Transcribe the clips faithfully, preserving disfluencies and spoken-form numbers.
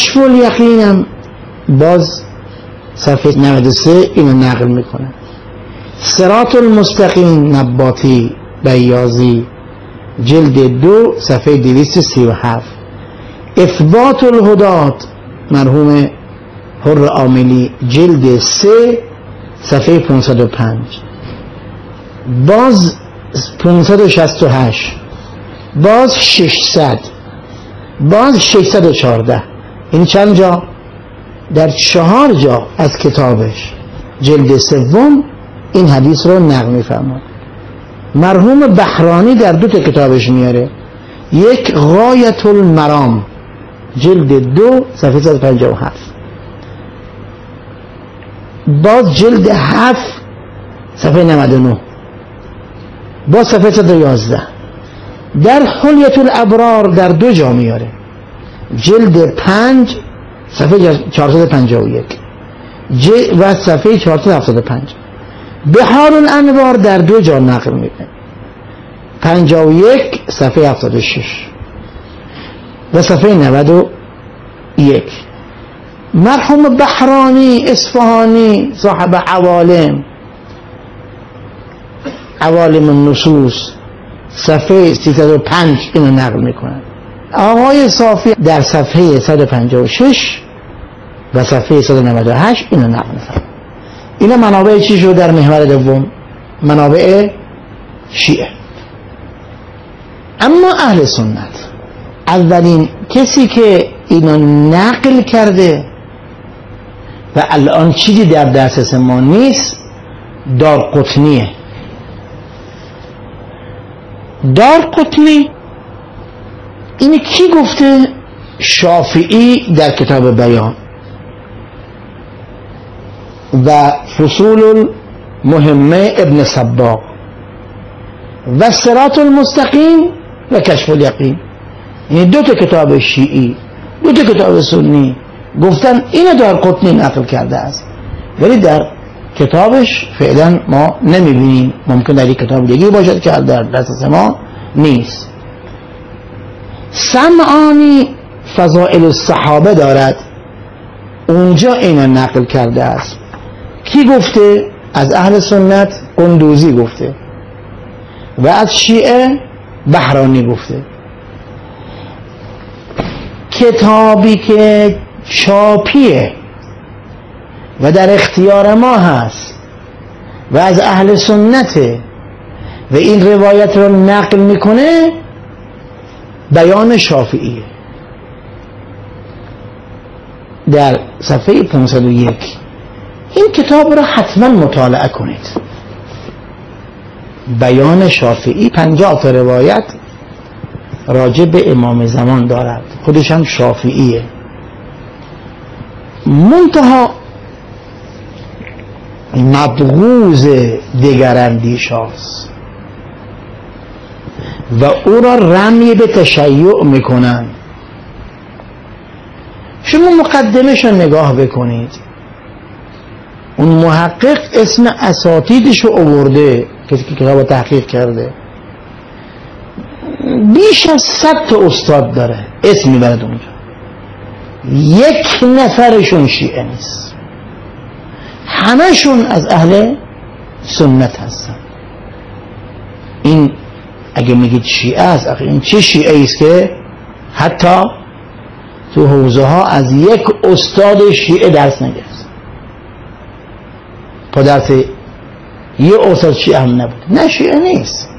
کشف الیقینم باز صفحه نود و سه اینو نقل میکنه. صراط المستقیم نباتی بیاضی جلد دو صفحه دویست و سی و هفت. اثبات الهدات مرحوم حر عاملی جلد سه صفحه پانصد و پنج. باز پانصد و شصت و هشت، باز ششصد، باز ششصد و چهارده. این چند جا؟ در چهار جا از کتابش جلد سوم این حدیث رو نقل می‌فرماد. مرحوم بحرانی در دو تا کتابش میاره، یک غایت المرام جلد دو صفحه صد و پنجاه و هفت، باز جلد هفت صفحه نود و نه، باز صفحه صد و یازده. در حلیة الابرار در دو جا میاره، جلد پنج صفحه چهارصد و پنجاه و یک و صفحه چهارصد و هفتاد و پنج. بحار الانوار در دو جا نقل میکنه، پنجاه و یک صفحه هفتاد و شش و صفحه نود و یک. مرحوم بحرانی اصفهانی صاحب عوالم عوالم النصوص صفحه سیصد و پنج اینو نقل میکنن. آقای صافی در صفحه صد و پنجاه و شش و صفحه صد و نود و هشت اینو نقل میکنن. اینا منابع چی شد در محور دوم؟ منابع شیعه. اما اهل سنت اولین کسی که اینو نقل کرده و الان چیزی در دسترس ما نیست دارقطنیه. دارقطنی اینه کی گفته؟ شافعی در کتاب بیان و فصول المهمه ابن صباغ و صراط المستقیم و کشف الیقین. یعنی دو تا کتاب شیعی دو تا کتاب سنی گفتن اینو دارقطنی نقل کرده است، ولی در کتابش فعلا ما نمیبینیم. ممکن در یک کتاب دیگه باشد که در دسترس ما نیست. سمعانی فضائل الصحابه دارد، اونجا اینو نقل کرده است. کی گفته؟ از اهل سنت قندوزی گفته و از شیعه بحرانی گفته. کتابی که چاپیه و در اختیار ما هست و از اهل سنته و این روایت رو نقل میکنه بیان شافعیه در صفحه پانصد و یک. این کتاب رو حتما مطالعه کنید. بیان شافعی پنجاه تا روایت راجع به امام زمان دارد، خودش هم شافعیه. منتها مبغوض دگراندیش هاست و او را رمی به تشیع میکنن. شما مقدمش رو نگاه بکنید، اون محقق اسم اساتیدش رو آورده، کسی که کتاب تحقیق کرده، بیش از صد تا استاد داره، اسم میبرد اونجا، یک نفرشون شیعه نیست، همشون از اهل سنت هستن. این اگه میگید شیعه است، این چه شیعه است که حتی تو حوزه ها از یک استاد شیعه درس نگرفت، پدرت یه استاد شیعه هم نبود، نه شیعه نیست.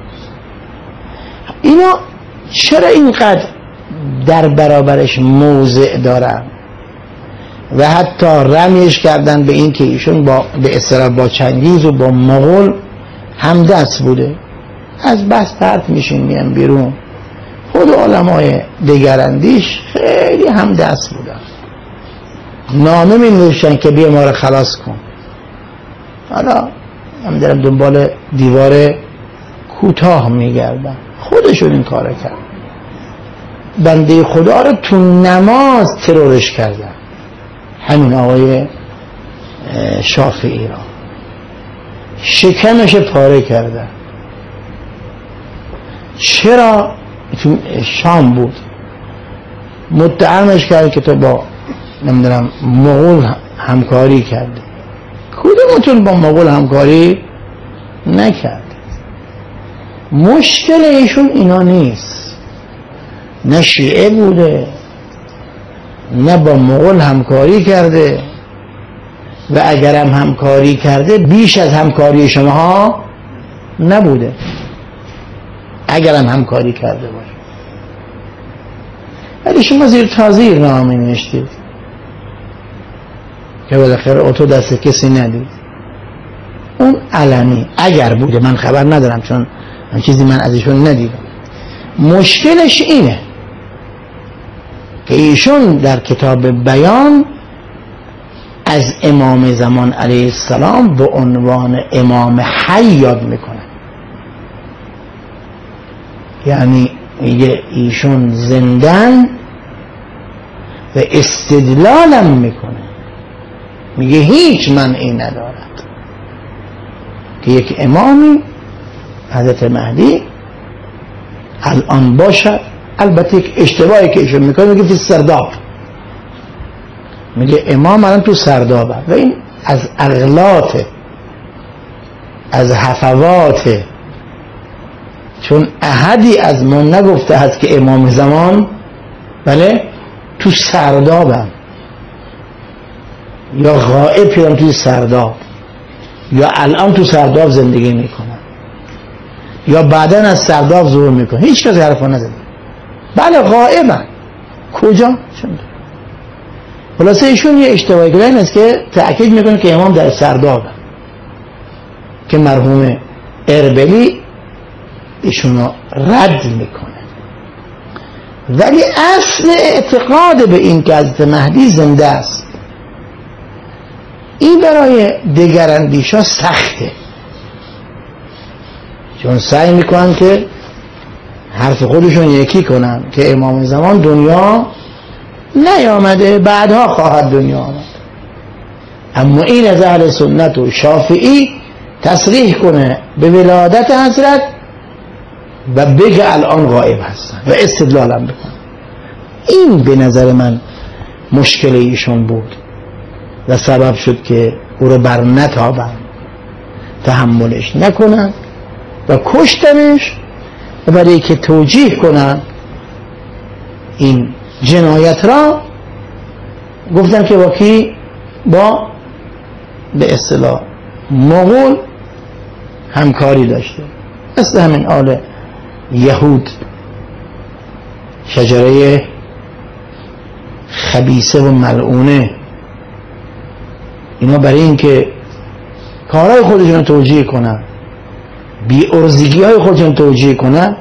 اینا چرا اینقدر در برابرش موضع دارن و حتی رمیش کردن به این که ایشون با به اصطلاح با چنگیز و با مغول همدست بوده، از بس پرت میشین میان بیرون. خود علمای دگراندیش خیلی همدست بودن، نامه می نوشتن که بیا ما رو خلاص کن. حالا هم دارم دنبال دیوار کوتاه میگردن، خودشون این کار کرد. بنده خدا رو تو نماز ترورش کردن، همین آقای شافعی را شکمش پاره کردن. چرا؟ تو شام بود، متهمش کرد که تو با نمیدونم مغول همکاری کرده. کدومتون با مغول همکاری نکرد؟ مشکل ایشون اینا نیست، نه شیعه بوده نه با مغول همکاری کرده، و اگرم همکاری کرده بیش از همکاری شماها نبوده، اگرم همکاری کرده باشه. ولی شما زیر تازیر نامه نوشتید که بالاخره اتو دست کسی ندید. اون علنی اگر بوده، من خبر ندارم چون من چیزی من ازشون ندیدم. مشکلش اینه که ایشون در کتاب بیان از امام زمان علیه السلام به عنوان امام حی یاد میکنه، یعنی میگه ایشون زندن و استدلالم میکنه، میگه هیچ منعی ندارد که یک امامی حضرت مهدی الان باشد. البته یک اشتباهی که ایشون میکنه میگه فی سرداب، میگه امام الان تو سردابه و این از اغلاطه، از هفواته، چون احدی از ما نگفته هست که امام زمان بله تو سردابم، یا غائب شدم توی سرداب، یا الان تو سرداب زندگی میکنم، یا بعداً از سرداب ظهور میکنم. هیچ کسی حرفا نزده. بله غائبم. کجا؟ چند خلاصه ایشون یه اشتباهی کرده این است که تأکید میکنه که امام در سرداب، که مرحوم اربلی ایشونو رد میکنه. ولی اصل اعتقاد به این که حضرت مهدی زنده است، این برای دگراندیشا سخته، چون سعی میکنن که حرف خودشون یکی کنن که امام زمان دنیا نیامده، بعدها خواهد دنیا آمد. اما این از اهل سنت و شافعی تصریح کنه به ولادت حضرت و بگه الان غائب هستن و استدلالم بکنه. این به نظر من مشکل ایشون بود و سبب شد که او رو بر نتابن، تحملش نکنن و کشتنش، و برای که توجیه کنن این جنایت را گفتن که با کی؟ با به اصطلاح مغول همکاری داشته، مثل همین آل یهود، شجره خبیثه و ملعونه. اینا برای این که کارهای خودشون توجیه کنن، بی ارزگی های خودشون توجیه کنن،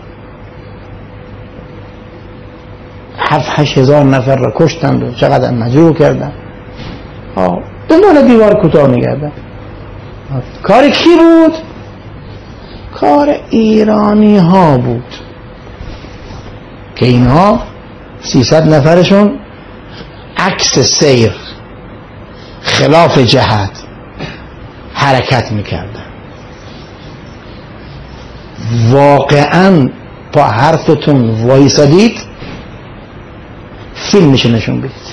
هفت هشت هزار نفر را کشتند و چقدر مجروح کردن، دنبال دیوار کوتاه میگردن. کار کی بود؟ کار ایرانی ها بود که اینها سیصد نفرشون عکس سیر خلاف جهت حرکت میکردن. واقعا با حرفتون وایسادید فیلمش نشون بدید.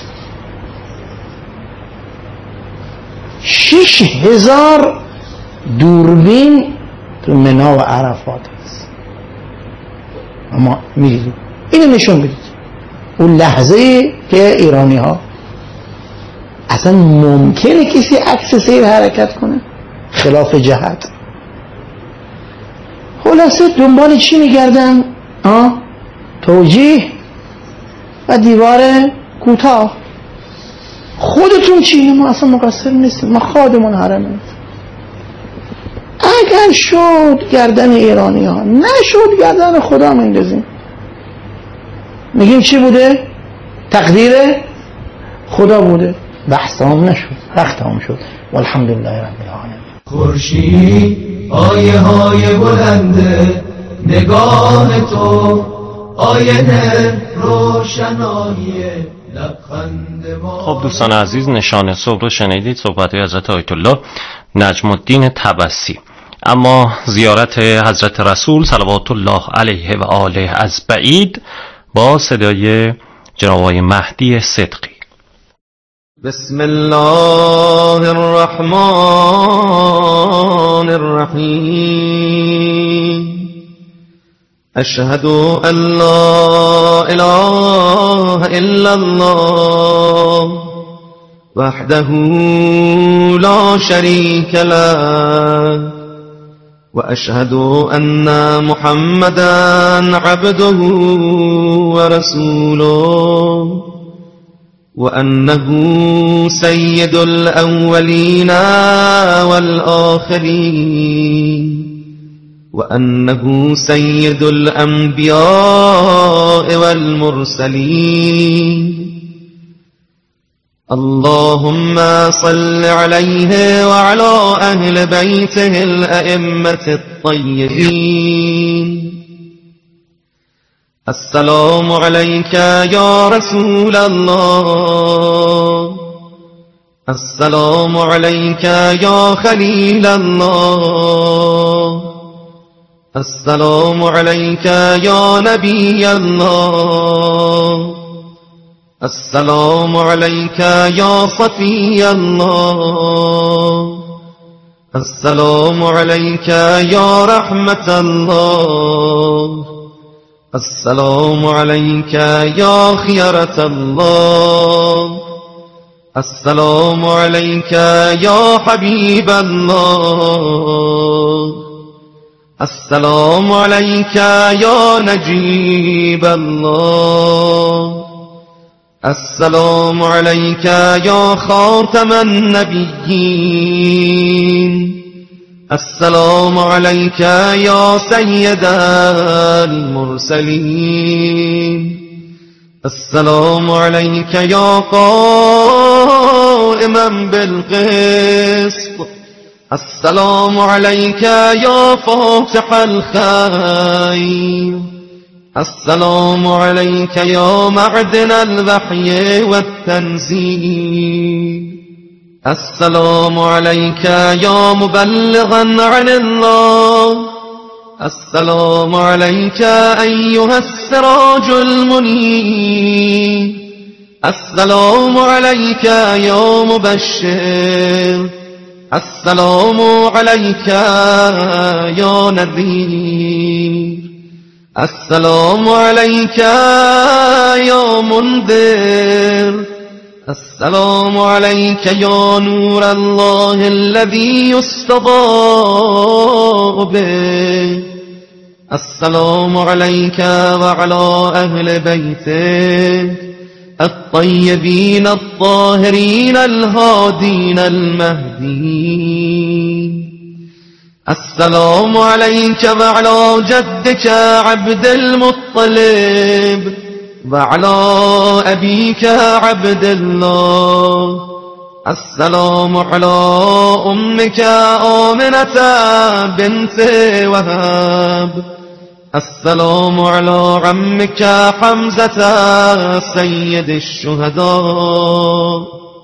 شش هزار دوربین تو منا و عرفات هست، اما میدید اینو نشون بدید. اون لحظه که ایرانی ها اصلا ممکنه کسی عکس سیر حرکت کنه خلاف جهت؟ خلاصه دنبال چی میگردن؟ آه توجیه و دیوار کوتاه. خودتون چی؟ ما اصلا مقصر نیستیم، ما خادمون حرمیم. اگر شد گردن ایرانی ها، نشد گردن خدا میندازیم. میگیم چی بوده؟ تقدیر خدا بوده. بحث هم نشد، وقت هم شد. والحمدلله رب العالمین. خورشید آیه های بلنده نگاه تو، آینه روشنایی لبخند ما. خب دوستان عزیز، نشان صبح رو شنیدید، صحبت حضرت آیت الله نجم الدین طبسی. اما زیارت حضرت رسول صلوات الله علیه و آله از بعید با صدای جناب آقای مهدی صدقی. بسم الله الرحمن الرحیم. اشهد ان لا اله الا الله وحده لا شريك له واشهد ان محمدا عبده ورسوله وانه سيد الاولين والاخرين وأنه سيد الأنبياء والمرسلين. اللهم صل عليه وعلى أهل بيته الأئمة الطيبين. السلام عليك يا رسول الله. السلام عليك يا خليل الله. السلام عليك يا نبي الله. السلام عليك يا صفي الله. السلام عليك يا رحمة الله. السلام عليك يا خيرة الله. السلام عليك يا حبيب الله. السلام عليك يا نجيب الله. السلام عليك يا خاتم النبيين. السلام عليك يا سيد المرسلين. السلام عليك يا قائما بالقسط. السلام عليك يا فاتح الخير. السلام عليك يا معدن الوحي والتنزيل. السلام عليك يا مبلغا عن الله. السلام عليك أيها السراج المنير. السلام عليك يا مبشر. السلام عليك يا نذير. السلام عليك يا منذر. السلام عليك يا نور الله الذي يستضاء به. السلام عليك وعلى أهل بيتك الطيبين الطاهرين الهادين المهديين. السلام عليك وعلى جدك عبد المطلب وعلى أبيك عبد الله. السلام على أمك آمنة بنت وهب. السلام على عمك حمزة سيد الشهداء.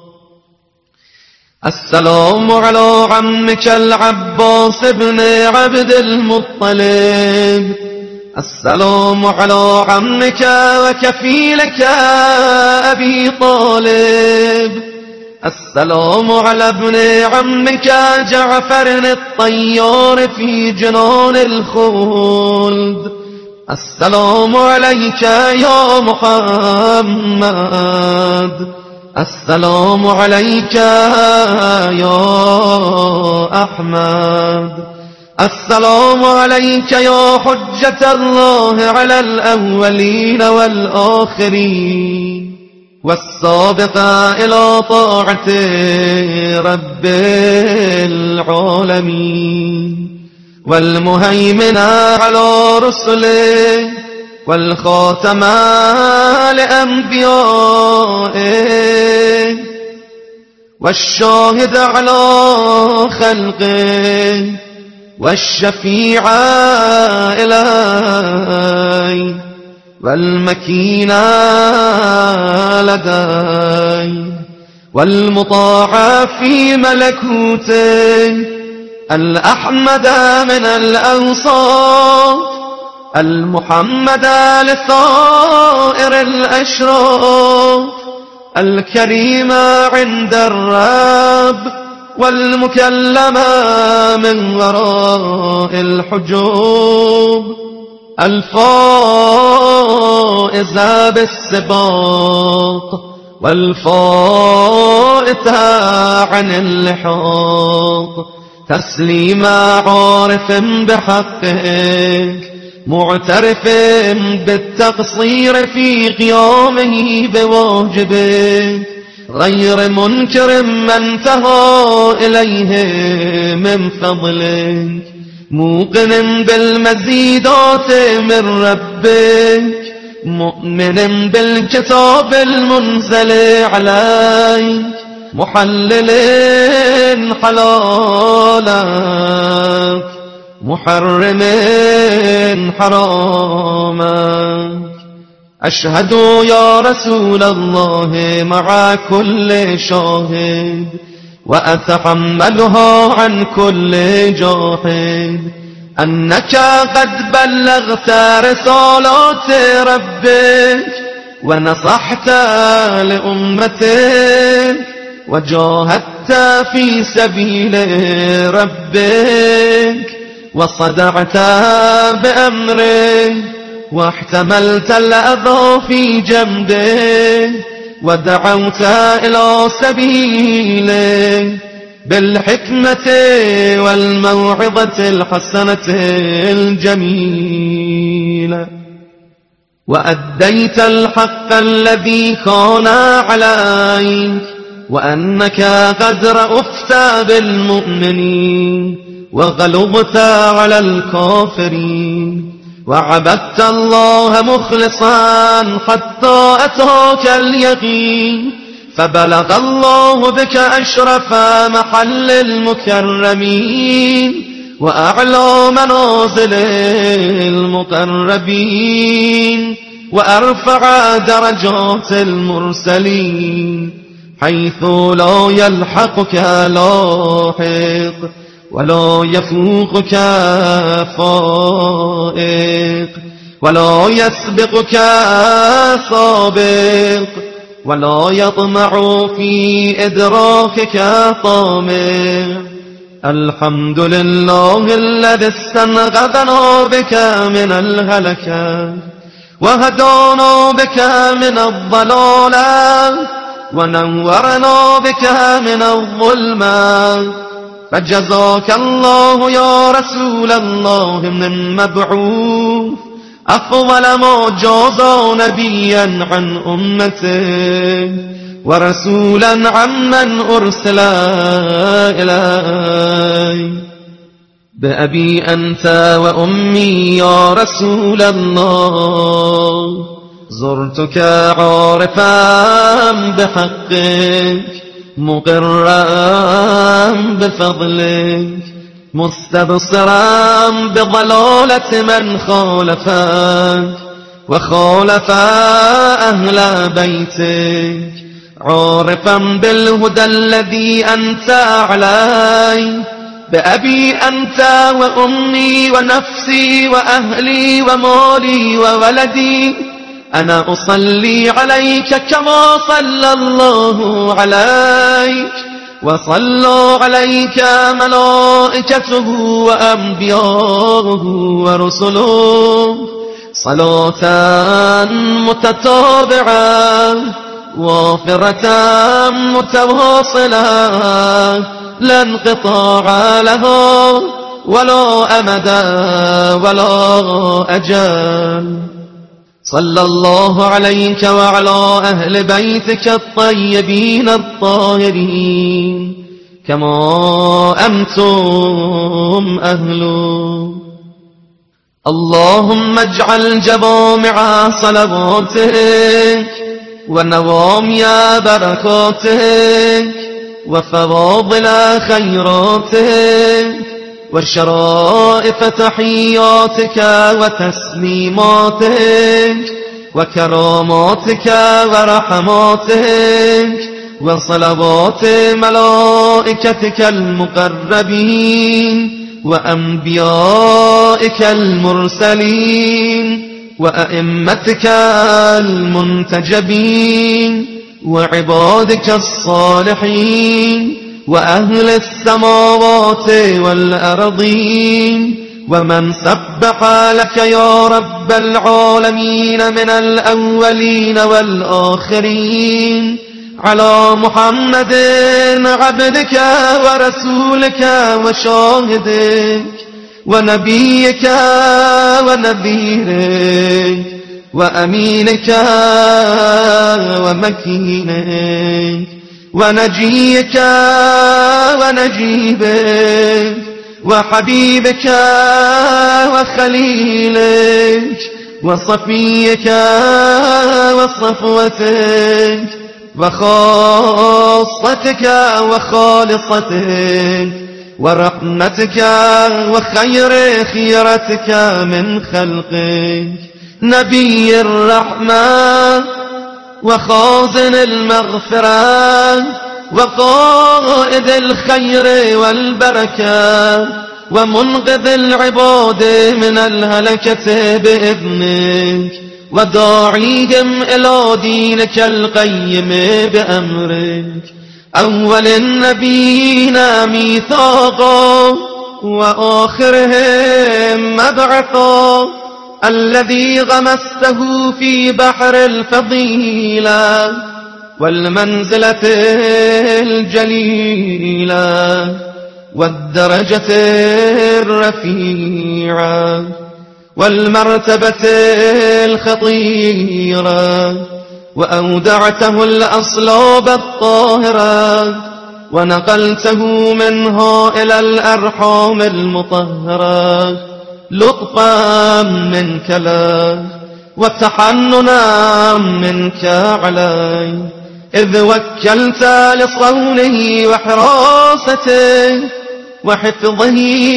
السلام على عمك العباس بن عبد المطلب. السلام على عمك وكفيلك أبي طالب. السلام على ابن عمك جعفر الطيار في جنان الخلد. السلام عليك يا محمد. السلام عليك يا أحمد. السلام عليك يا حجة الله على الأولين والآخرين والسابق إلى طاعة رب العالمين والمهيمن على رسله والخاتم لأنبيائه والشاهد على خلقه والشفيع إليه والمكين لديه والمطاع في ملكوته الأحمد من الأوصاف المحمد لصائر الأشراف الكريم عند الرب والمكلم من وراء الحجوب الفائز بالسباق والفائت عن اللحاق تسليم عارف بحقك معترف بالتقصير في قيامه بواجبه غير منكر ما انتهى إليه من فضلك موقن بالمزيدات من ربك مؤمن بالكتاب المنزل عليك محلل حلالك محرم حرامك أشهد يا رسول الله مع كل شاهد وأتحملها عن كل جاحد أنك قد بلغت رسالات ربك ونصحت لأمتك وجاهدت في سبيل ربك وصدعت بأمره واحتملت الأذى في جنبه ودعوت إلى سبيله بالحكمة والموعظة الحسنة الجميلة وأديت الحق الذي كان عليك وأنك قد رأفت بالمؤمنين وغلظت على الكافرين وعبدت الله مخلصا حتى أتاك اليقين فبلغ الله بك أشرف محل المكرمين وأعلى منازل المقربين وأرفع درجات المرسلين حيث لا يلحقك لاحق ولا يفوقك فائق ولا يسبقك سابق ولا يطمع في إدراكك طامع الحمد لله الذي استنقذنا بك من الهلكة وهدانا بك من الضلالة ونورنا بك من الظلمة فجزاك الله يا رسول الله من مبعوث أفضل ما جازى نبيا عن أمته ورسولا عمن أرسل إليه بأبي أنت وأمي يا رسول الله زرتك عارفا بحقك مقرا بفضلك مستبصرا بضلالة من خالفك وخالف أهل بيتك عارفا بالهدى الذي أنت عليه بأبي أنت وأمي ونفسي وأهلي ومالي وولدي أنا أصلي عليك كما صلى الله عليك وصلى عليك ملائكته وأنبياؤه ورسله صلاة متتابعة وافرة متواصلة لا انقطاع لها ولا أمد ولا أجل صلى الله عليك وعلى أهل بيتك الطيبين الطاهرين كما أنتم أهله اللهم اجعل جوامع صلواتك ونوامي بركاتك وفواضل خيراتك وشرائف تحياتك وتسليماتك وكراماتك ورحماتك وصلوات ملائكتك المقربين وأنبيائك المرسلين وأئمتك المنتجبين وعبادك الصالحين وأهل السماوات والأرضين ومن سبح لك يا رب العالمين من الأولين والآخرين على محمد عبدك ورسولك وشاهدك ونبيك ونذيرك وأمينك ومكينك ونجيك ونجيبك وحبيبك وخليلك وصفيك وصفوتك وخاصتك وخالصتك ورحمتك وخير خيرتك من خلقك نبي الرحمة وخازن المغفرة وقائد الخير والبركة ومنقذ العباد من الهلكة بإذنك وداعيهم إلى دينك القيم بأمرك أول النبيين ميثاقا وآخرهم مبعثا الذي غمسته في بحر الفضيلة والمنزلة الجليلة والدرجة الرفيعة والمرتبة الخطيرة وأودعته الأصلاب الطاهرة ونقلته منها إلى الأرحام المطهرة لطفا منك له وتحننا منك علي إذ وكلت لصونه وحراسته وحفظه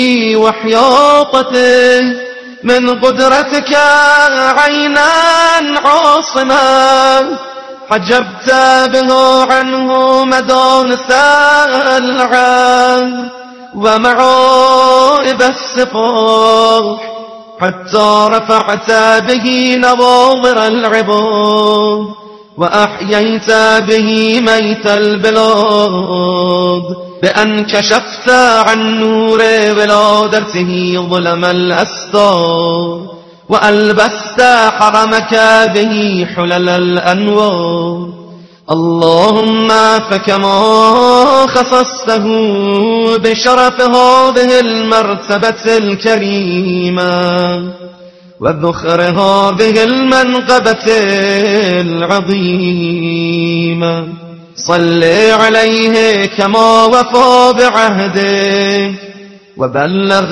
وحياطته من قدرتك عينا عاصما حجبت به عنه مدانس العام ومعائب السفاح حتى رفعت به نواظر العباد وأحييت به ميت البلاد بأن كشفت عن نور ولادته ظلم الأستار وألبست حرمك به حلل الأنوار اللهم فكما خصصته بشرف هذه المرتبة الكريمة وذخر هذه المنقبة العظيمة صل عليه كما وفى بعهده وبلغ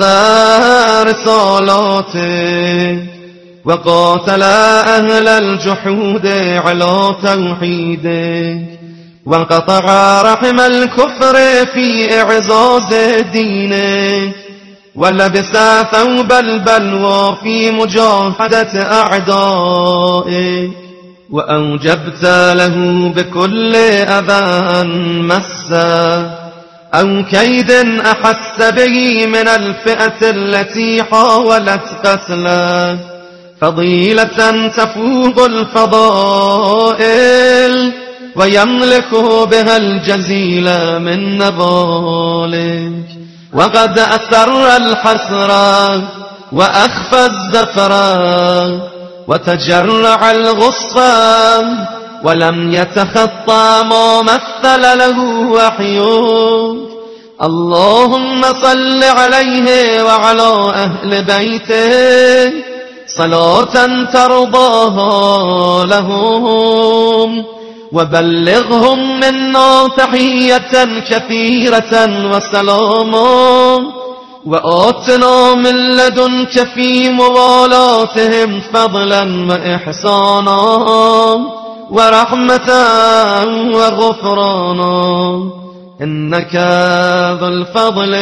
رسالاته وقاتل أهل الجحود على توحيده وانقطع رحم الكفر في إعزاز دينه ولبس ثوب البلوى في مجاهدة أعدائه وأوجبت له بكل أذى مسه أو كيد أحس به من الفئة التي حاولت قتله فضيلة تفوق الفضائل ويملك بها الجزيل من نضالك وقد أسر الحسرة وأخفى الزفرة وتجرع الغصة ولم يتخطى ما مثل له وحيه اللهم صل عليه وعلى أهل بيته صلاة ترضاها لهم وبلغهم منا تحية كثيرة وسلاما وآتنا من لدنك في موالاتهم فضلا وإحسانا ورحمة وغفرانا إنك ذو الفضل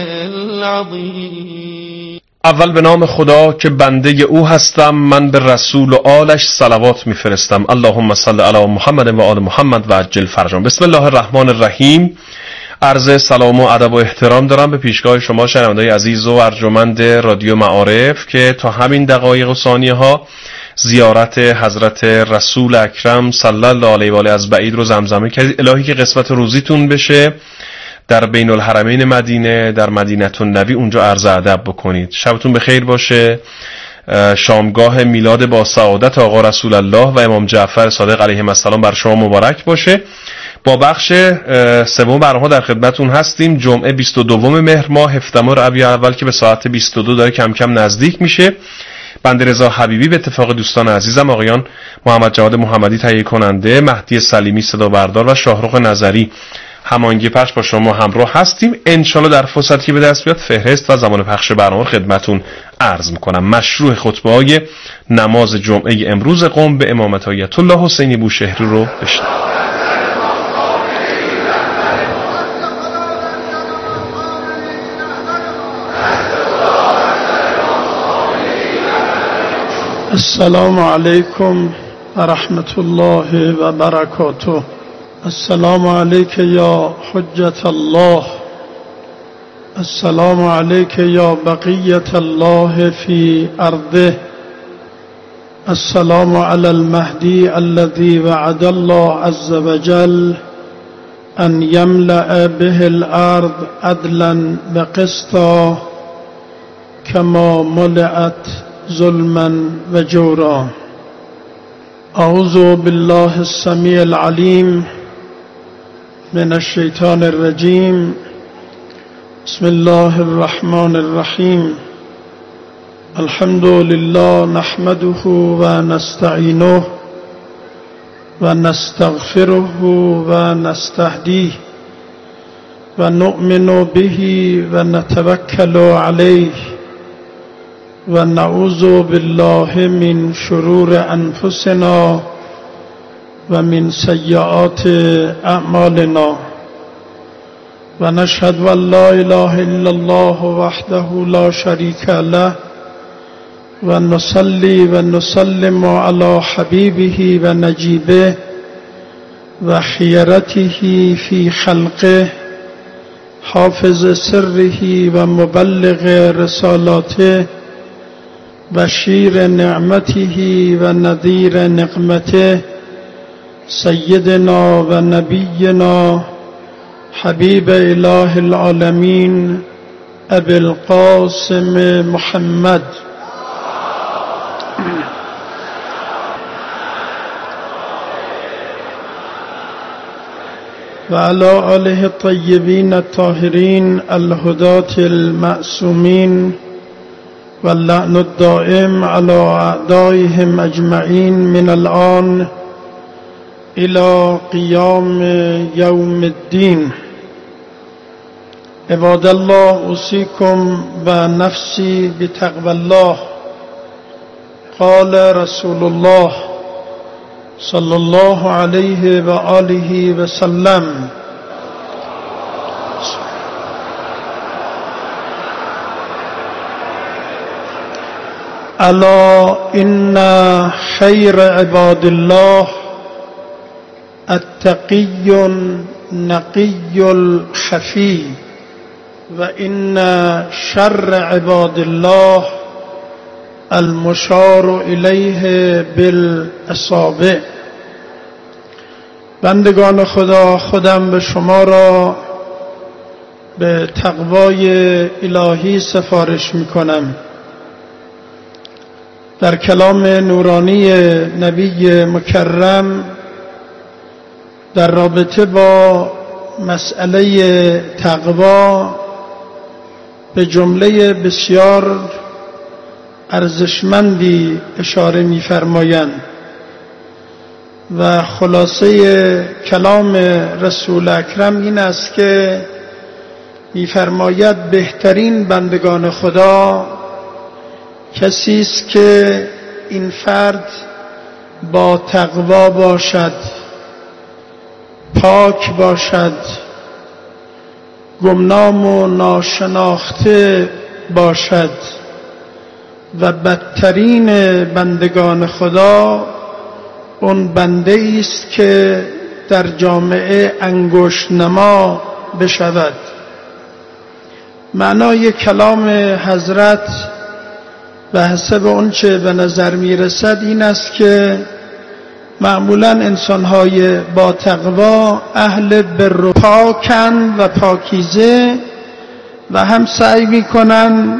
العظيم. اول به نام خدا که بنده او هستم، من به رسول و آلش صلوات میفرستم. اللهم صل علی محمد و آل محمد و عجل فرجهم. بسم الله الرحمن الرحیم. عرض سلام و ادب و احترام دارم به پیشگاه شما شنوندگان عزیز و ارجمند رادیو معارف که تا همین دقایق و ثانیه ها زیارت حضرت رسول اکرم صلی الله علیه و آله از بعید رو زمزمه کردید. الهی که قسمت روزیتون بشه در بین الحرمین مدینه، در مدینه النبی، اونجا عرض ادب بکنید. شبتون بخیر باشه. شامگاه میلاد با سعادت آقا رسول الله و امام جعفر صادق علیهم السلام بر شما مبارک باشه. با بخش سوم برنامه در خدمتون هستیم. جمعه بیست و دوم مهر ماه هفدهم ربیع اول که به ساعت بیست و دو داره کم کم نزدیک میشه. بنده رضا حبیبی به اتفاق دوستان عزیزم آقایان محمد جواد محمدی تهیه کننده، مهدی سلیمی صدا بردار و شاهرخ نظری هماهنگی پخش با شما همراه هستیم. انشالله در فرصتی به دست بیاد فهرست و زمان پخش برنامه خدمتون عرض میکنم. مشروع خطبه‌های نماز جمعه امروز قم به امامت آیت الله حسینی بوشهری رو بشنوید. السلام علیکم و رحمت الله و برکاته. السلام علیک یا حجت الله، السلام علیک یا بقیت الله فی ارضه، السلام علی المهدی الذي وعد الله عز وجل ان یملأ به الارض عدلا بقسطا کما ملئت ظلما و جورا. اعوذ بالله السمیع العلیم من الشیطان الرجیم. بسم الله الرحمن الرحیم. الحمد لله نحمده و نستعینه و نستغفره و نستهدیه و نؤمن به و نتوکل علیه و نعوذ بالله من شرور انفسنا و من سیئات اعمالنا و نشهد ان لا اله الا الله وحده لا شریک له و نصلی و نسلم علی حبیبه و نجیبه و خیرته فی خلقه حافظ سره و مبلغ رسالاته بشیر نعمته و نذیر نقمته سیدنا و نبینا حبیب اله العالمین ابی القاسم محمد و علی آله الطیبین الطاهرین الهداة المعصومین واللعن الدائم على أعدائهم أجمعين من الآن إلى قيام يوم الدين. عباد الله أوصيكم ونفسي بتقوى الله. قال رسول الله صلى الله عليه وآله وسلم الا ان خیر عباد الله التقی النقی الخفی و ان شر عباد الله المشار الیه بالاصابع. بندگان خدا، خودم به شما را به تقوای الهی سفارش می کنم. در کلام نورانی نبی مکرم در رابطه با مسئله تقوا به جمله بسیار ارزشمندی اشاره می‌فرمایند و خلاصه کلام رسول اکرم این است که می‌فرماید بهترین بندگان خدا کسی است که این فرد با تقوا باشد، پاک باشد، گمنام و ناشناخته باشد و بدترین بندگان خدا اون بنده است که در جامعه انگشت نما بشود. معنای کلام حضرت و حسب اون چه به نظر می رسد این است که معمولا انسان‌های با تقوا اهل بر و پاکن و پاکیزه و هم سعی می‌کنن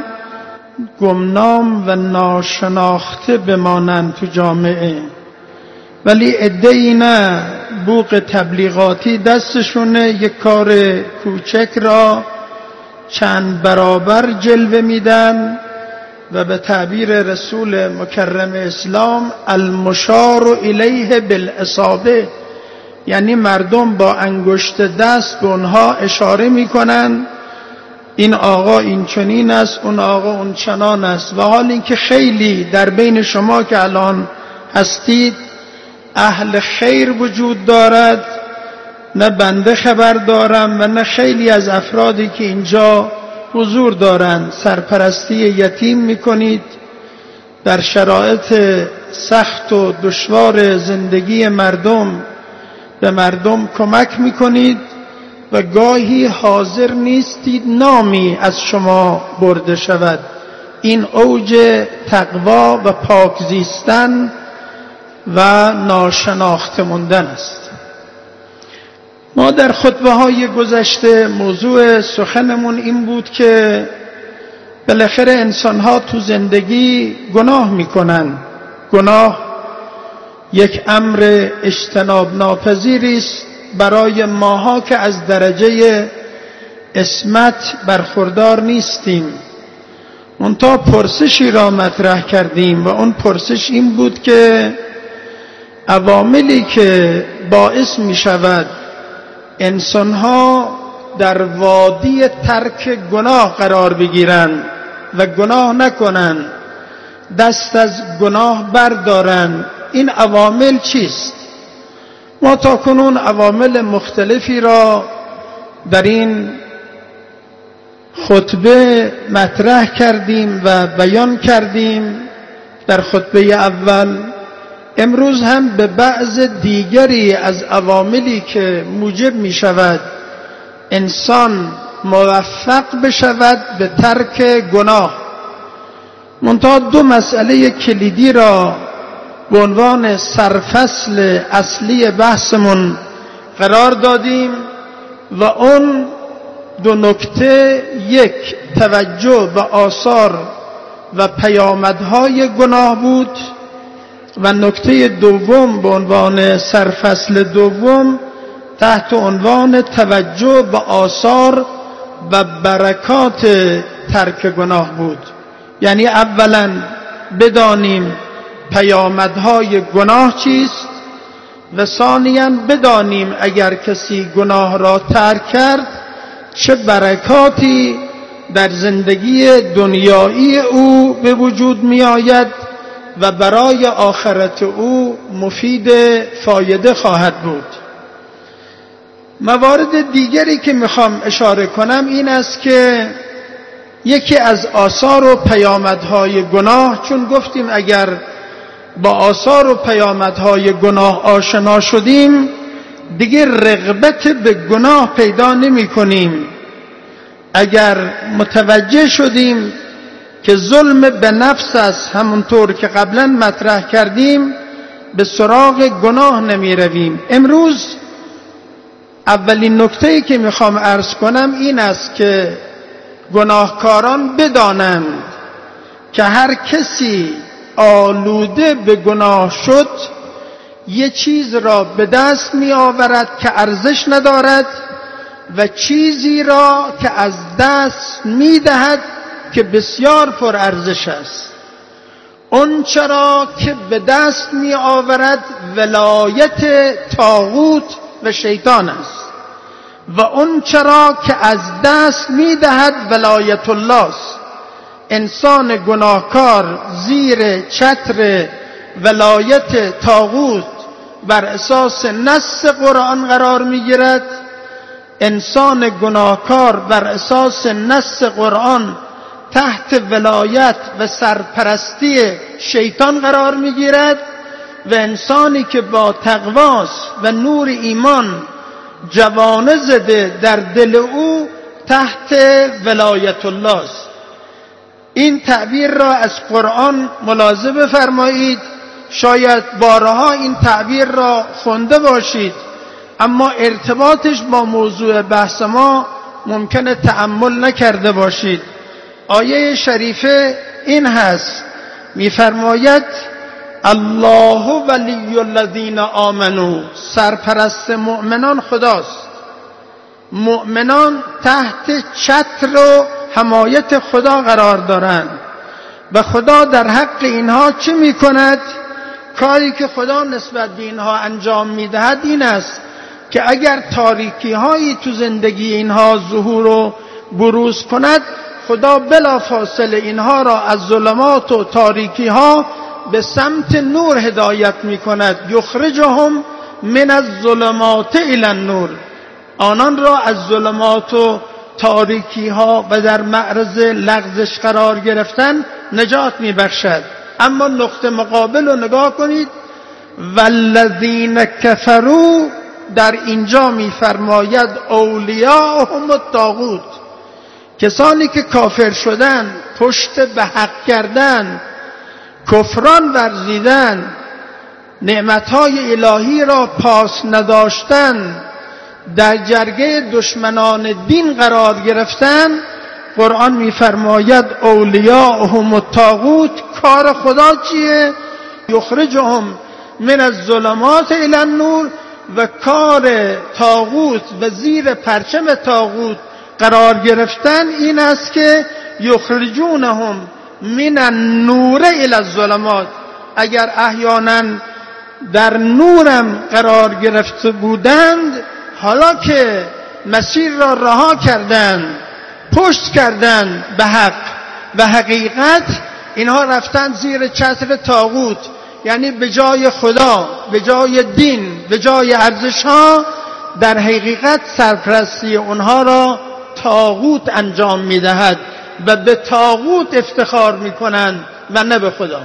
گمنام و ناشناخته بمانند تو جامعه، ولی عده‌ای نه، بوق تبلیغاتی دستشونه، یک کار کوچک را چند برابر جلوه میدن و به تعبیر رسول مکرم اسلام المشار الیه بالاصابع، یعنی مردم با انگشت دست به اونها اشاره میکنن این آقا این چنین است، اون آقا اون چنان است، و حال اینکه خیلی در بین شما که الان هستید اهل خیر وجود دارد، نه بنده خبر دارم و نه خیلی از افرادی که اینجا حضور دارند. سرپرستی یتیم میکنید، در شرایط سخت و دشوار زندگی مردم به مردم کمک میکنید و گاهی حاضر نیستید نامی از شما برده شود. این اوج تقوا و پاک زیستن و ناشناخته موندن است. ما در خطبه های گذشته موضوع سخنمون این بود که بالاخره انسان ها تو زندگی گناه میکنن. گناه یک امر اجتناب ناپذیری است برای ماها که از درجه عصمت برخوردار نیستیم. منتها پرسشی را مطرح کردیم و اون پرسش این بود که عواملی که باعث می شود انسانها در وادی ترک گناه قرار بگیرند و گناه نکنند، دست از گناه بردارند، این عوامل چیست؟ ما تا کنون عوامل مختلفی را در این خطبه مطرح کردیم و بیان کردیم در خطبه اول. امروز هم به بعض دیگری از عواملی که موجب می شود انسان موفق بشود به ترک گناه، منتها دو مسئله کلیدی را به عنوان سرفصل اصلی بحثمون قرار دادیم و اون دو نکته، یک توجه به آثار و پیامدهای گناه بود و نکته دوم به عنوان سرفصل دوم تحت عنوان توجه به آثار و برکات ترک گناه بود. یعنی اولا بدانیم پیامدهای گناه چیست و ثانیاً بدانیم اگر کسی گناه را ترک کرد چه برکاتی در زندگی دنیایی او به وجود می آید و برای آخرت او مفید فایده خواهد بود. موارد دیگری که میخوام اشاره کنم این است که یکی از آثار و پیامدهای گناه، چون گفتیم اگر با آثار و پیامدهای گناه آشنا شدیم دیگه رغبت به گناه پیدا نمی کنیم. اگر متوجه شدیم که ظلم به نفس است، همونطور که قبلا مطرح کردیم به سراغ گناه نمی رویم. امروز اولین نکته‌ای که میخوام عرض کنم این است که گناهکاران بدانند که هر کسی آلوده به گناه شد یه چیز را به دست می آورد که ارزش ندارد و چیزی را که از دست می دهد که بسیار پر ارزش است. اون چرا که به دست می آورد ولایت طاغوت و شیطان است و اون چرا که از دست می دهد ولایت الله است. انسان گناهکار زیر چتر ولایت طاغوت بر اساس نص قرآن قرار می گیرد. انسان گناهکار بر اساس نص قرآن تحت ولایت و سرپرستی شیطان قرار می گیرد و انسانی که با تقواس و نور ایمان جوانه زده در دل او تحت ولایت الله است. این تعبیر را از قرآن ملاحظه بفرمایید. شاید بارها این تعبیر را خونده باشید، اما ارتباطش با موضوع بحث ما ممکنه تأمل نکرده باشید. آیه شریفه این هست، میفرماید الله ولی الذین آمنوا، سرپرست مؤمنان خداست. مؤمنان تحت چتر و حمایت خدا قرار دارند و خدا در حق اینها چه میکند؟ کاری که خدا نسبت به اینها انجام میدهد این است که اگر تاریکی هایی تو زندگی اینها ظهور و بروز کند، خدا بلا فاصله اینها را از ظلمات و تاریکی ها به سمت نور هدایت می کند. یخرجهم من الظلمات الی النور، آنان را از ظلمات و تاریکی ها و در معرض لغزش قرار گرفتن نجات می بخشد. اما نقطه مقابل رو نگاه کنید، والذین کفروا، در اینجا می فرماید اولیاءهم الطاغوت، کسانی که کافر شدن، پشت به حق کردن، کفران ورزیدن، نعمتهای الهی را پاس نداشتن، در جرگه دشمنان دین قرار گرفتن، قرآن میفرماید اولیاءهم الطاغوت. کار خدا چیه؟ یخرجهم من الظلمات الی النور، و کار طاغوت و زیر پرچم طاغوت قرار گرفتن این است که یخرجونهم من النور الی الظلمات. اگر احیانا در نورم قرار گرفته بودند، حالا که مسیر را رها کردند، پشت کردند به حق و حقیقت، اینها رفتن زیر چتر طاغوت، یعنی به جای خدا، به جای دین، به جای ارزش ها، در حقیقت سرپرستی اونها را طاغوت انجام میدهد و به طاغوت افتخار میکنند و نه به خدا.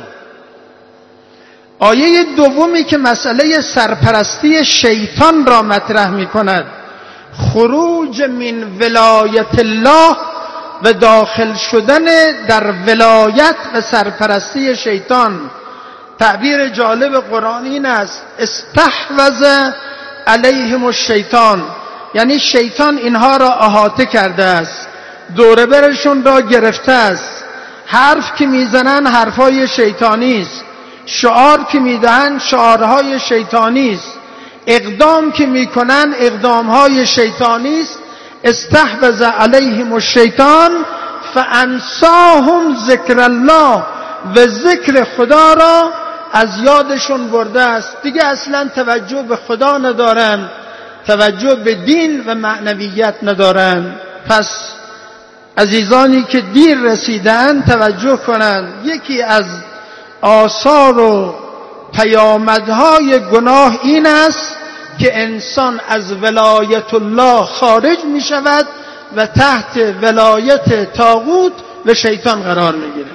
آیه دومی که مسئله سرپرستی شیطان را مطرح میکند، خروج من ولایت الله و داخل شدن در ولایت و سرپرستی شیطان. تعبیر جالب قرآن این است، استحوذ علیهم الشیطان، یعنی شیطان اینها را احاطه کرده است، دوره برشون را گرفته است. حرف که میزنن حرفای شیطانی است، شعار که میدهن شعارهای شیطانی است، اقدام که میکنن اقدامهای شیطانی است. استحوذ علیهم الشیطان فانساهم ذکر الله، و ذکر خدا را از یادشون برده است. دیگه اصلا توجه به خدا ندارن، توجه به دین و معنویت ندارن. پس عزیزانی که دیر رسیدن توجه کنند، یکی از آثار و پیامدهای گناه این است که انسان از ولایت الله خارج می شود و تحت ولایت طاغوت و شیطان قرار می گیرد.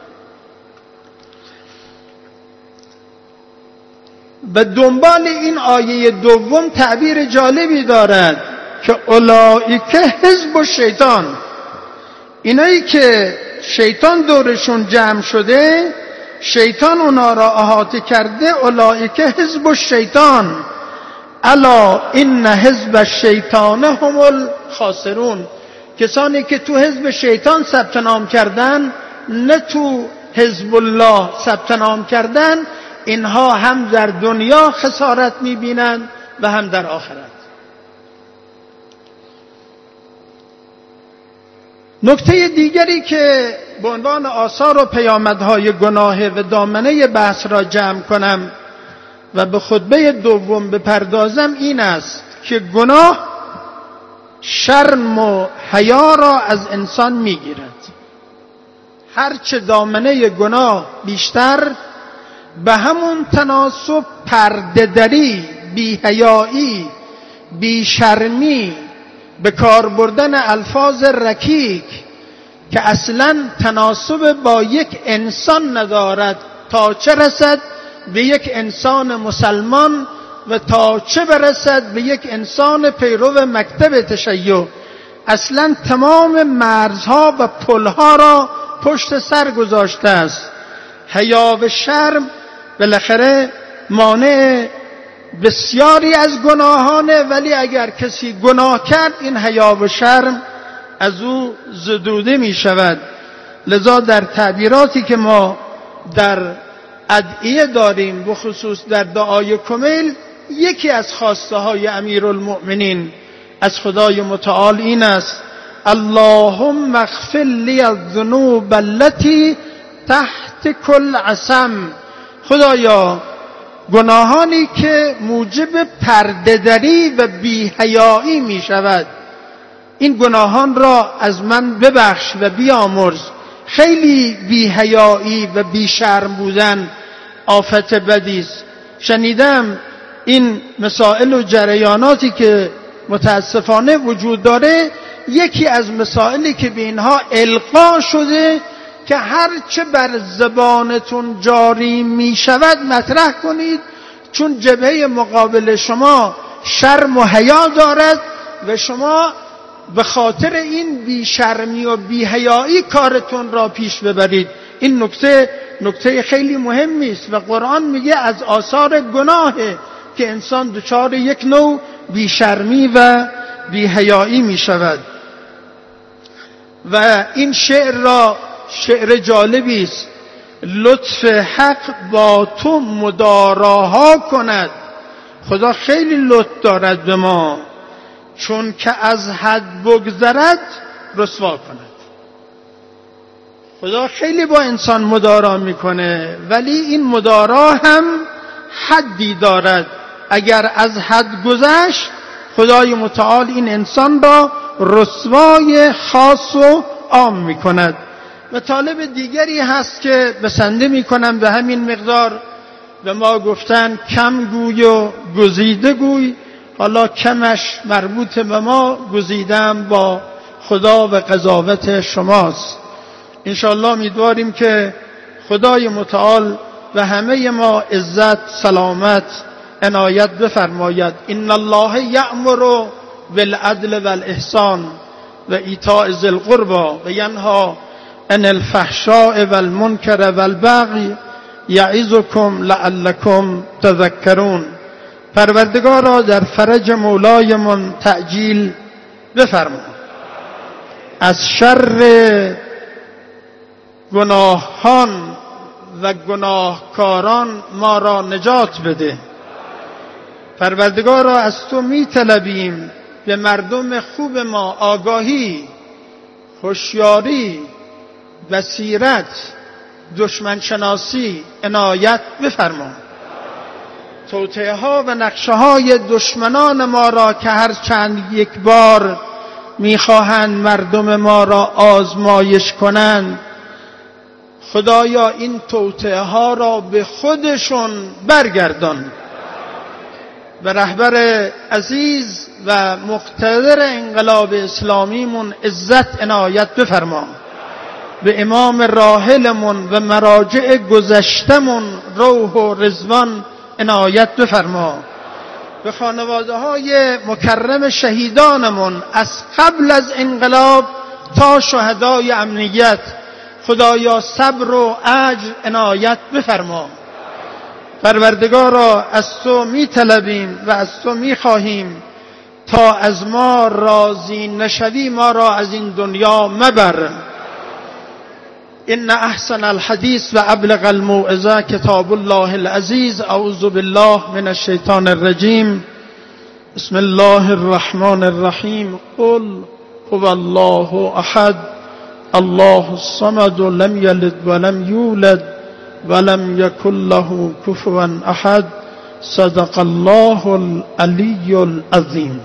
و دنبال این آیه دوم تعبیر جالبی دارد که اولئک حزب الشیطان، اینایی که شیطان دورشون جمع شده، شیطان اونا را احاطه کرده، اولئک حزب الشیطان الا ان حزب الشیطان هم الخاسرون. کسانی که تو حزب شیطان ثبت نام کردن، نه تو حزب الله ثبت نام کردن، اینها هم در دنیا خسارت میبینند و هم در آخرت. نکته دیگری که به عنوان آثار و پیامدهای گناه و دامنه بحث را جمع کنم و به خطبه دوم بپردازم این است که گناه شرم و حیا را از انسان میگیرد. هرچه دامنه گناه بیشتر، به همون تناسب پرده‌دری، بی‌حیایی، بی‌شرمی، به کار بردن الفاظ رکیک که اصلاً تناسب با یک انسان ندارد، تا چه رسد به یک انسان مسلمان و تا چه برسد به یک انسان پیرو مکتب تشیع اصلا تمام مرزها و پلها را پشت سر گذاشته است. حیا و شرم بالاخره مانع بسیاری از گناهانه، ولی اگر کسی گناه کرد این حیا و شرم از او زدوده می شود. لذا در تعبیراتی که ما در ادعیه داریم بخصوص در دعای کمیل، یکی از خواسته های امیرالمؤمنین از خدای متعال این است: اللهم اغفر لی الذنوب التي تحت کل عصم. خدایا گناهانی که موجب پرده‌دری و بی‌حیایی می شود این گناهان را از من ببخش و بیامرز. خیلی بی‌حیایی و بی‌شرم بودن آفت بدی است. شنیدم این مسائل و جریاناتی که متاسفانه وجود داره، یکی از مسائلی که به اینها القا شده که هر چه بر زبانتون جاری می شود مطرح کنید، چون جبهه مقابل شما شرم و حیا دارد و شما به خاطر این بیشرمی و بی‌حیایی کارتون را پیش ببرید. این نکته نکته خیلی مهمی است و قرآن میگه از آثار گناهه که انسان دچار یک نوع بیشرمی و بی‌حیایی می شود. و این شعر را شعر جالبی است: لطف حق با تو مداراها کند. خدا خیلی لطف دارد به ما، چون که از حد بگذرد رسوا کند. خدا خیلی با انسان مدارا میکنه، ولی این مدارا هم حدی دارد. اگر از حد گذشت خدای متعال این انسان را رسوای خاص و عام میکند. و طالب دیگری هست که بسنده میکنم به همین مقدار. به ما گفتن کم گوی و گزیده گوی. حالا کمش مربوط به ما، گزیدم با خدا و قضاوت شماست. انشاءالله امیدواریم که خدای متعال و همه ما عزت، سلامت، عنایت بفرماید. ان الله یأمر بالعدل والاحسان و ایتاء ذی القربى و ینهی عن الفحشاء والمنکر والبغی یعظکم لعلکم تذکرون. پروردگارا در فرج مولایمان تعجیل بفرما، از شر گناهان و گناهکاران ما را نجات بده. پروردگارا از تو می طلبیم به مردم خوب ما آگاهی، هوشیاری، بصیرت، دشمن شناسی عنایت بفرما. توطئه ها و نقشه های دشمنان ما را که هر چند یک بار میخواهند مردم ما را آزمایش کنند، خدایا این توطئه ها را به خودشون برگردان. به رهبر عزیز و مقتدر انقلاب اسلامیمون عزت عنایت بفرما. به امام راحلمون و مراجع گذشتمون روح و رضوان عنایت بفرما. به خانواده های مکرم شهیدانمون از قبل از انقلاب تا شهدای امنیت، خدایا صبر و اجر عنایت بفرما. پروردگارا از تو می طلبیم و از تو می خواهیم تا از ما راضی نشوی ما را از این دنیا مبر. ان احسن الحدیث و ابلغ الموعظه کتاب الله العزیز. اعوذ بالله من الشیطان الرجیم. بسم الله الرحمن الرحیم. قل هو الله احد الله الصمد لم یلد ولم یولد ولم یکن له کفوا احد. صدق الله العلی العظیم.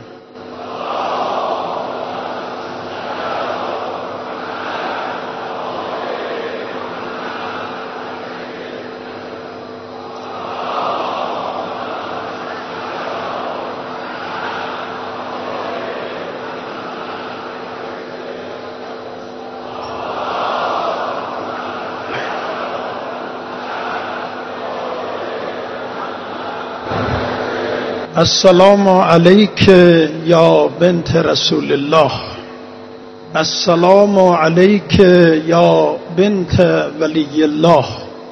السلام علیک یا بنت رسول الله، السلام علیک یا بنت ولی الله،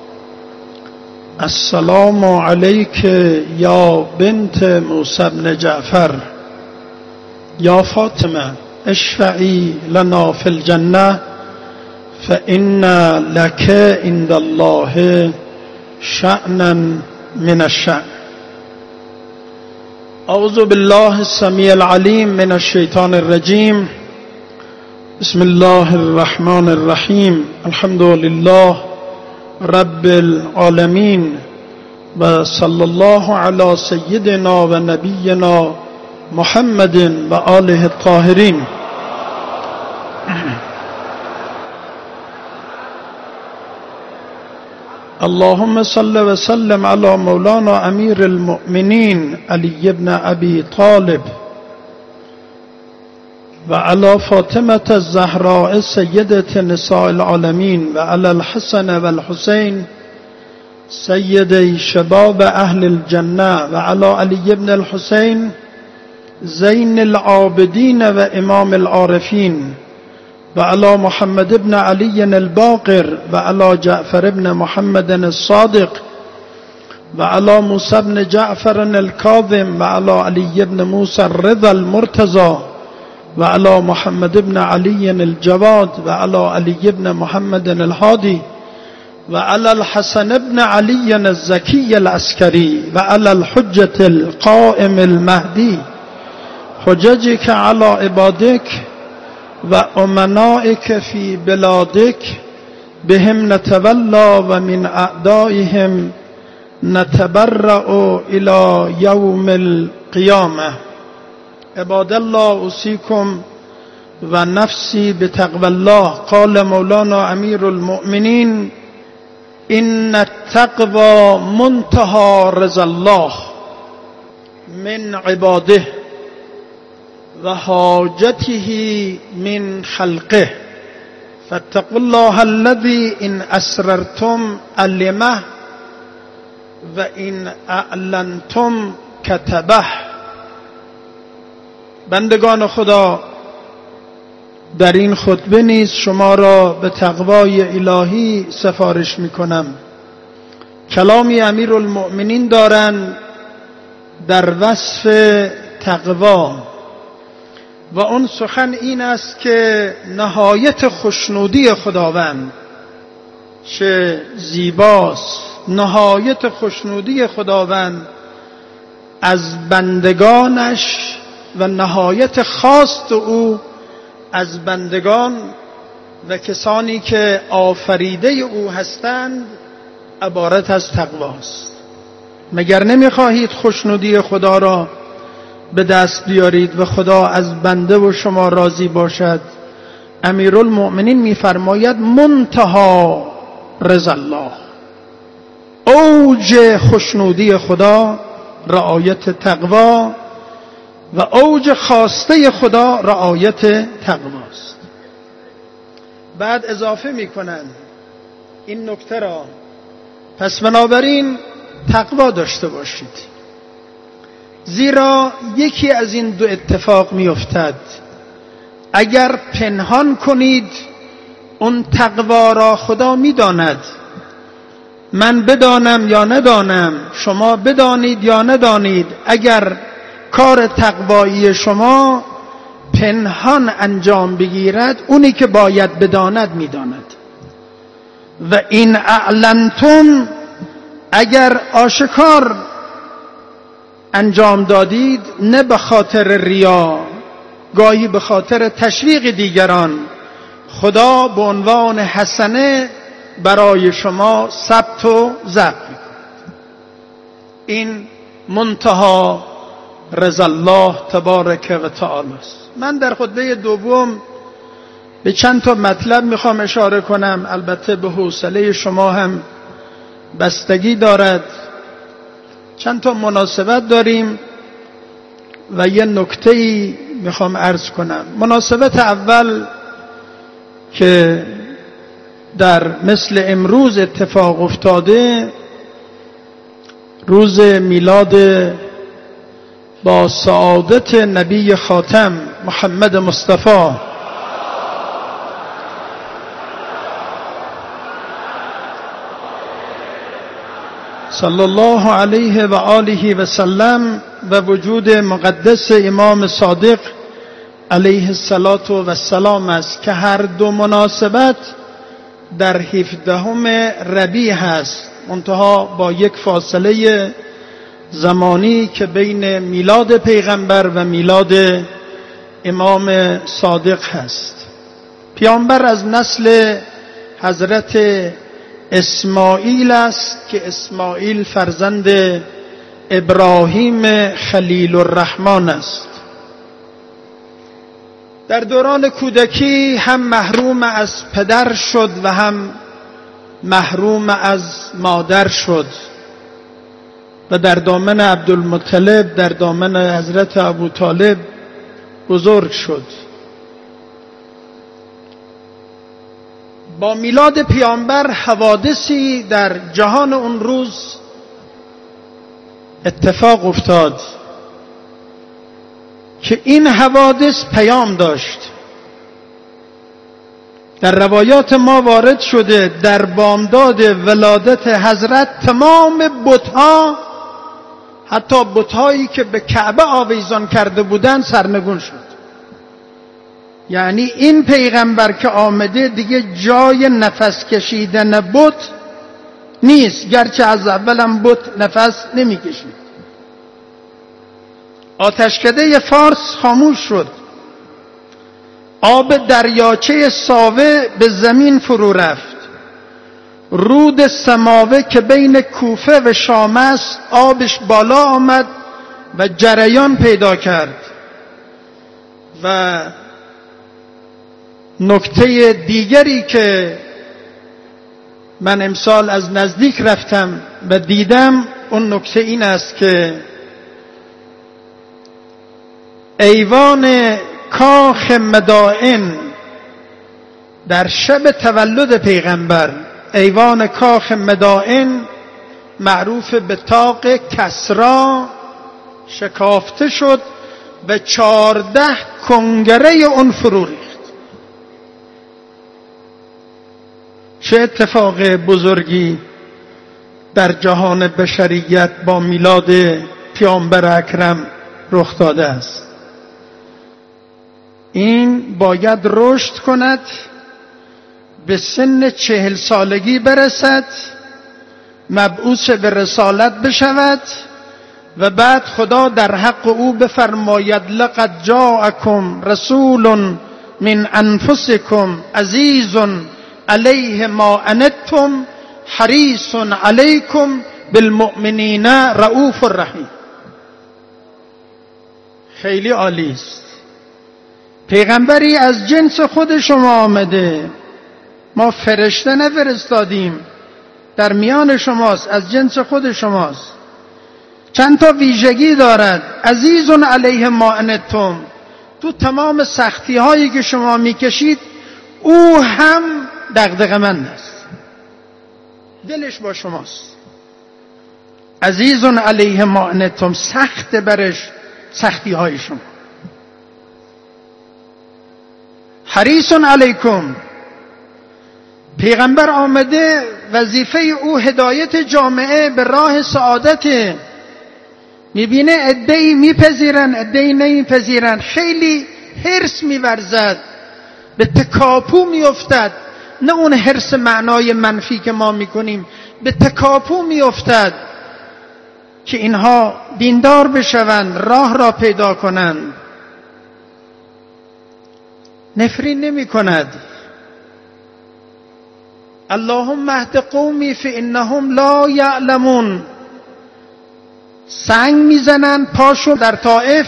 السلام علیک یا بنت موسی بن جعفر، یا فاطمه اشفعی لنا فی الجنه فإن لك عند الله شأنا من الشأن. اعوذ بالله السمیع العلیم من الشیطان الرجیم. بسم الله الرحمن الرحیم. الحمد لله رب العالمین و صلی الله علی سیدنا و نبینا محمد و آله الطاهرین. اللهم صل وسلم على مولانا امیر المؤمنین علی بن ابی طالب و علی فاطمة الزهراء سیدة نساء العالمین و علی الحسن و الحسین سیدی شباب اهل الجنه و علی علی بن الحسین زین العابدین و امام العارفین و علی محمد بن علی الباقر و علی جعفر بن محمد الصادق و علی موسی بن جعفر الكاظم و علی علی بن موسی الرضا المرتضى و علی محمد بن علی الجواد و علی علی بن محمد الهادی و علی الحسن بن علی الزکی العسکری و علی الحجة القائم المهدی حججك على عبادك و امنائك في بلادك بهم نتولى و من اعدائهم نتبرأ الى يوم القيامة. عباد الله اوصيكم و نفسي بتقوى الله. قال مولانا امیر المؤمنین ان التقوى منتهى رضا الله من عباده و حاجته من خلقه فاتقوا الله الذي ان اسررتم علمه و ان اعلنتم كتبه. بندگان خدا، در این خطبه نیز شما را به تقوای الهی سفارش می کنم. کلامی امیر المؤمنین دارند در وصف تقوا و اون سخن این است که نهایت خوشنودی خداوند چه زیباست. نهایت خوشنودی خداوند از بندگانش و نهایت خواست او از بندگان و کسانی که آفریده او هستند عبارت از تقواست. مگر نمیخواهید خوشنودی خدا را به دست بیارید و خدا از بنده و شما راضی باشد؟ امیرالمؤمنین میفرماید منتهی رضا الله، اوج خوشنودی خدا رعایت تقوا و اوج خواسته خدا رعایت تقواست. بعد اضافه میکنند این نکته را، پس بنابراین تقوا داشته باشید، زیرا یکی از این دو اتفاق میافتد. اگر پنهان کنید اون تقوا را خدا میداند، من بدانم یا ندانم، شما بدانید یا ندانید، اگر کار تقوایی شما پنهان انجام بگیرد اونی که باید بداند میداند. و این اعلنتم، اگر آشکار انجام دادید، نه به خاطر ریا، گاهی به خاطر تشویق دیگران، خدا به عنوان حسنه برای شما ثبت و ضبط می‌کند. این منتهی رضا الله تبارک و تعالی است. من در خطبه دوم به چند تا مطلب میخوام اشاره کنم، البته به حوصله شما هم بستگی دارد. چند تا مناسبت داریم و یه نکته‌ای میخوام عرض کنم. مناسبت اول که در مثل امروز اتفاق افتاده، روز میلاد با سعادت نبی خاتم محمد مصطفی صلی الله علیه و آله و سلم و وجود مقدس امام صادق علیه الصلاة و السلام است که هر دو مناسبت در هفدهم ربیع هست، منتها با یک فاصله زمانی که بین میلاد پیغمبر و میلاد امام صادق هست. پیامبر از نسل حضرت اسماعیل است که اسماعیل فرزند ابراهیم خلیل الرحمن است. در دوران کودکی هم محروم از پدر شد و هم محروم از مادر شد و در دامن عبدالمطلب، در دامن حضرت ابوطالب بزرگ شد. با میلاد پیامبر حوادثی در جهان اون روز اتفاق افتاد که این حوادث پیام داشت. در روایات ما وارد شده در بامداد ولادت حضرت تمام بت‌ها، حتی بت‌هایی که به کعبه آویزان کرده بودند، سرنگون شد. یعنی این پیغمبر که آمده دیگه جای نفس کشیدن بت نیست، گرچه از اولم بت نفس نمی کشید. آتشکده فارس خاموش شد، آب دریاچه ساوه به زمین فرو رفت، رود سماوه که بین کوفه و شام است آبش بالا آمد و جریان پیدا کرد. و نکته دیگری که من امسال از نزدیک رفتم و دیدم، اون نکته این است که ایوان کاخ مدائن در شب تولد پیغمبر، ایوان کاخ مدائن معروف به طاق کسرا، شکافته شد و چارده کنگره اون فرو ریخت. چه اتفاق بزرگی در جهان بشریت با میلاد پیامبر اکرم رخ داده است. این باید رشد کند، به سن چهل سالگی برسد، مبعوث به رسالت بشود و بعد خدا در حق او بفرماید لقد جاءکم رسول من انفسکم عزیز علیه ما عنتم حریص علیکم بالمؤمنین رؤوف رحیم. خیلی عالی است. پیغمبری از جنس خود شما آمده، ما فرشته نفرستادیم، در میان شماست، از جنس خود شماست. چند تا ویژگی دارد. عزیز علیه ما عنتم، تو تمام سختی هایی که شما میکشید او هم دغدغه‌مند است، دلش با شماست. عزیز علیه ما عنتم، سخت برش سختی های شما. حریص علیکم، پیغمبر آمده وظیفه او هدایت جامعه به راه سعادت. میبینه عده‌ای میپذیرن، عده‌ای نمیپذیرن، خیلی حرص میورزد، به تکاپو میافتد. نه اون حرص معنای منفی که ما میکنیم، به تکاپو میافتد که اینها دیندار بشوند، راه را پیدا کنند. نفرین نمی کند. اللهم اهد قومی فانهم لا یعلمون. سنگ میزنن پاشو در طائف،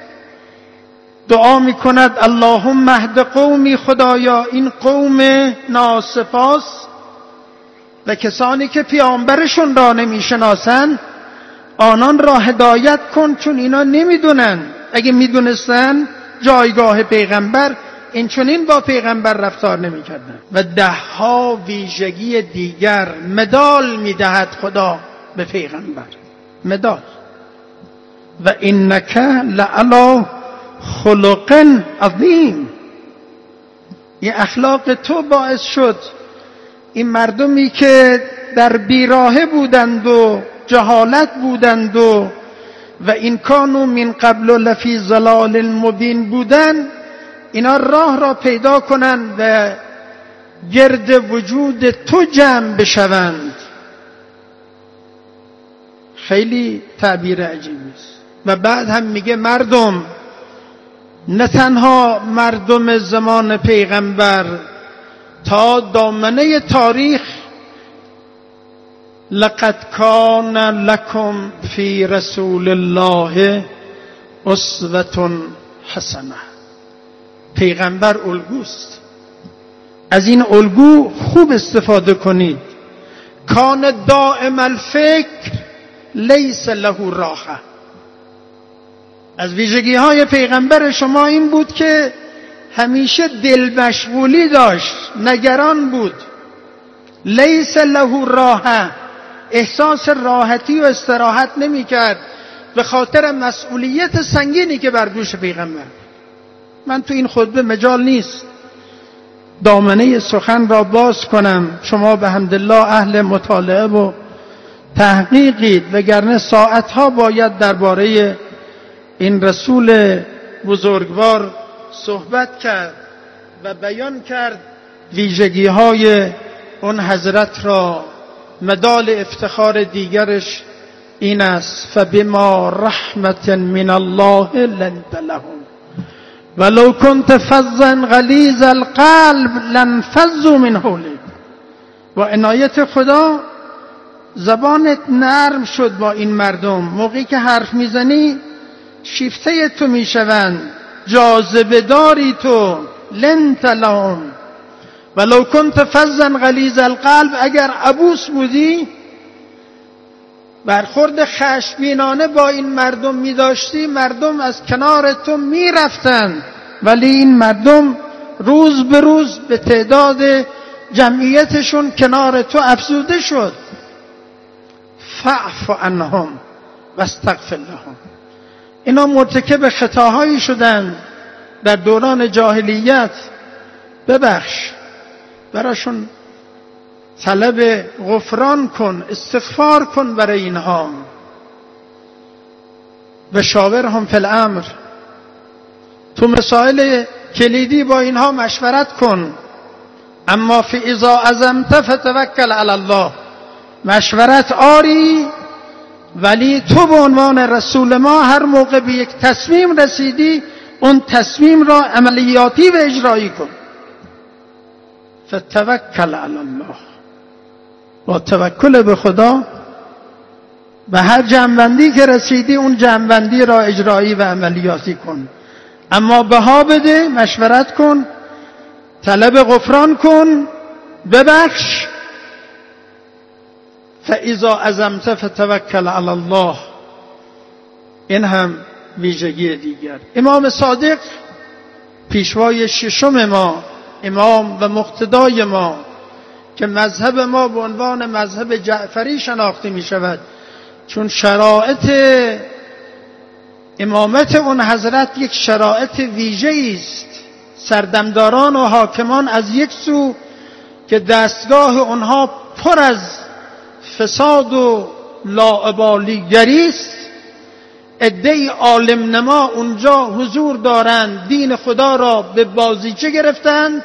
دعا میکند اللهم اهد قومی، خدایا این قوم ناسپاس و کسانی که پیامبرشون را نمیشناسن آنان را هدایت کن، چون اینا نمیدونن. اگه میدونستن جایگاه پیغمبر این چنین با پیغمبر رفتار نمیکردن. و ده ها ویژگی دیگر مدال میدهد خدا به پیغمبر. مدال و انک لعلی خلق عظیم. این اخلاق تو باعث شد این مردمی که در بیراهه بودند و جهالت بودند و و این کانو من قبل لفی ضلال مبین بودند، اینا راه را پیدا کنند و گرد وجود تو جمع بشوند. خیلی تعبیر عجیبی است. و بعد هم میگه مردم، نه تنها مردم زمان پیغمبر، تا دامنه تاریخ، لقد کان لکم فی رسول الله اسوة حسنه. پیغمبر الگوست، از این الگو خوب استفاده کنید. کان دائم الفکر لیس له راحه. از ویژگی های پیغمبر شما این بود که همیشه دل مشغولی داشت، نگران بود. لیس له راحه، احساس راحتی و استراحت نمی کرد به خاطر مسئولیت سنگینی که بر دوش پیغمبر. من تو این خطبه مجال نیست دامنه سخن را باز کنم، شما به حمدالله اهل مطالعه و تحقیقید، وگرنه ساعتها باید درباره این رسول بزرگوار صحبت کرد و بیان کرد ویژگی های اون حضرت را. مدال افتخار دیگرش این است: فبما رحمت من الله لنت لهم ولو كنت فظا غلیظ القلب لانفضوا من حولك. با عنایت خدا زبانت نرم شد با این مردم، موقعی که حرف میزنی شیفته تو میشوند، جاذبه داری تو. لنت لهم ولو كنت فظا غلیظ القلب، اگر عبوس بودی، برخورد خشمگینانه با این مردم می داشتی، مردم از کنار تو می رفتن. ولی این مردم روز به روز به تعداد جمعیتشون کنار تو افزوده شد. فاعف عنهم واستغفر لهم. اینا مرتکب خطاهایی شدن در دوران جاهلیت، ببخش، براشون طلب غفران کن، استغفار کن برای اینها. و شاورهم فی الامر، تو مسائل کلیدی با اینها مشورت کن. اما فی اذا عزمت فتوکل علی الله، مشورت آری، ولی تو به عنوان رسول ما هر موقع به یک تصمیم رسیدی اون تصمیم را عملیاتی و اجرایی کن. فتوکل علی الله، با توکل به خدا به هر جنبندی که رسیدی اون جنبندی را اجرایی و عملیاتی کن. اما بها بده، مشورت کن، طلب غفران کن، ببخش. فاذا عزمت فتوکل علی الله، این هم ویژگی دیگر. امام صادق، پیشوای ششم ما، امام و مقتدای ما، که مذهب ما به عنوان مذهب جعفری شناخته می شود، چون شرایط امامت اون حضرت یک شرایط ویژه‌ای است. سردمداران و حاکمان از یک سو که دستگاه اونها پر از فساد و لاابالیگری است، عده‌ای عالم نما اونجا حضور دارند، دین خدا را به بازیچه گرفتند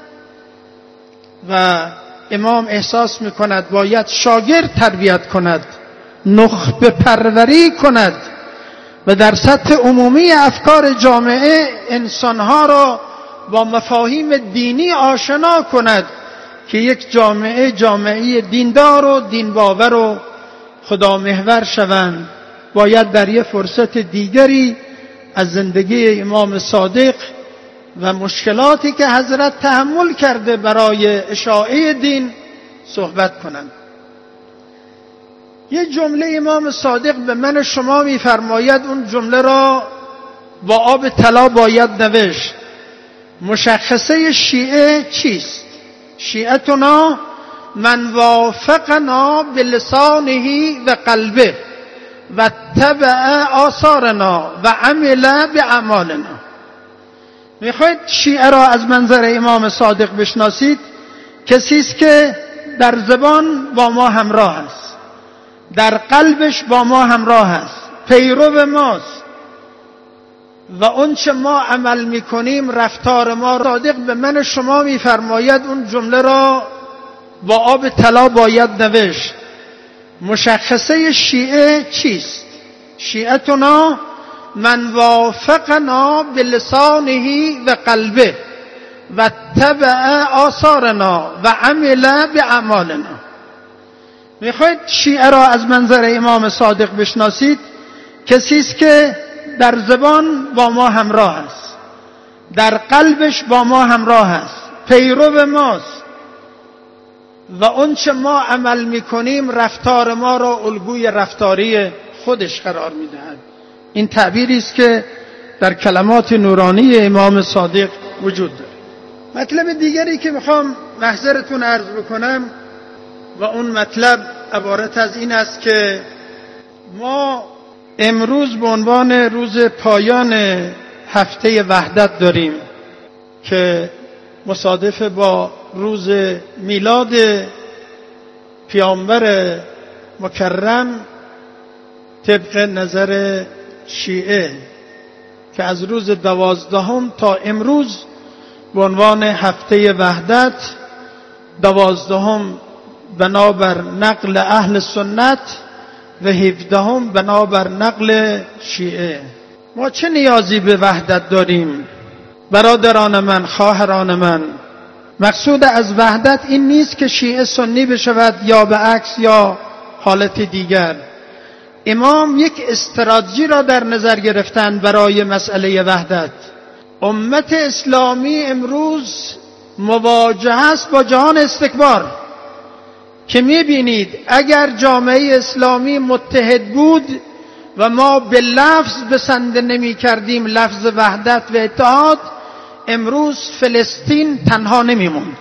و امام احساس میکند باید شاگرد تربیت کند، نخبه پروری کند و در سطح عمومی افکار جامعه انسانها را با مفاهیم دینی آشنا کند که یک جامعه جامعه دیندار و دینباور و خدا محور شوند. باید در یک فرصت دیگری از زندگی امام صادق و مشکلاتی که حضرت تحمل کرده برای اشاعه دین صحبت کنند. یه جمله امام صادق به من شما می‌فرماید، اون جمله را با آب طلا باید نوشت. مشخصه شیعه چیست؟ شیعتنا من وافقنا بلسانه و قلبه و تبع آثارنا و عمل باعمالنا. میخواید شیعه را از منظر امام صادق بشناسید؟ کسی است که در زبان با ما همراه است، در قلبش با ما همراه است، پیرو ماست و اون چه ما عمل میکنیم رفتار ما. صادق به من شما میفرماید اون جمله را با آب طلا باید نوشت. مشخصه شیعه چیست؟ شیعتنا من وافقنا بلسانه و قلبه و تبع آثارنا و عمل باعمالنا. میخواید شیعه را از منظر امام صادق بشناسید؟ کسی است که در زبان با ما همراه است، در قلبش با ما همراه است، پیرو ماست و اون چه ما عمل میکنیم رفتار ما را الگوی رفتاری خودش قرار میدهد. این تعبیری است که در کلمات نورانی امام صادق وجود دارد. مطلب دیگری که میخوام محضرتون عرض بکنم و اون مطلب عبارت از این است که ما امروز به عنوان روز پایان هفته وحدت داریم که مصادف با روز میلاد پیامبر مکرم طبق نظر شیعه، که از روز دوازدهم تا امروز به عنوان هفته وحدت، دوازدهم بنابر نقل اهل سنت و هفدهم بنابر نقل شیعه. ما چه نیازی به وحدت داریم؟ برادران من، خواهران من، مقصود از وحدت این نیست که شیعه سنی بشود یا به عکس یا حالت دیگر. امام یک استراتژی را در نظر گرفتند برای مسئله وحدت. امت اسلامی امروز مواجه است با جهان استکبار که می‌بینید اگر جامعه اسلامی متحد بود و ما به لفظ بسنده نمی کردیم لفظ وحدت و اتحاد، امروز فلسطین تنها نمی موند،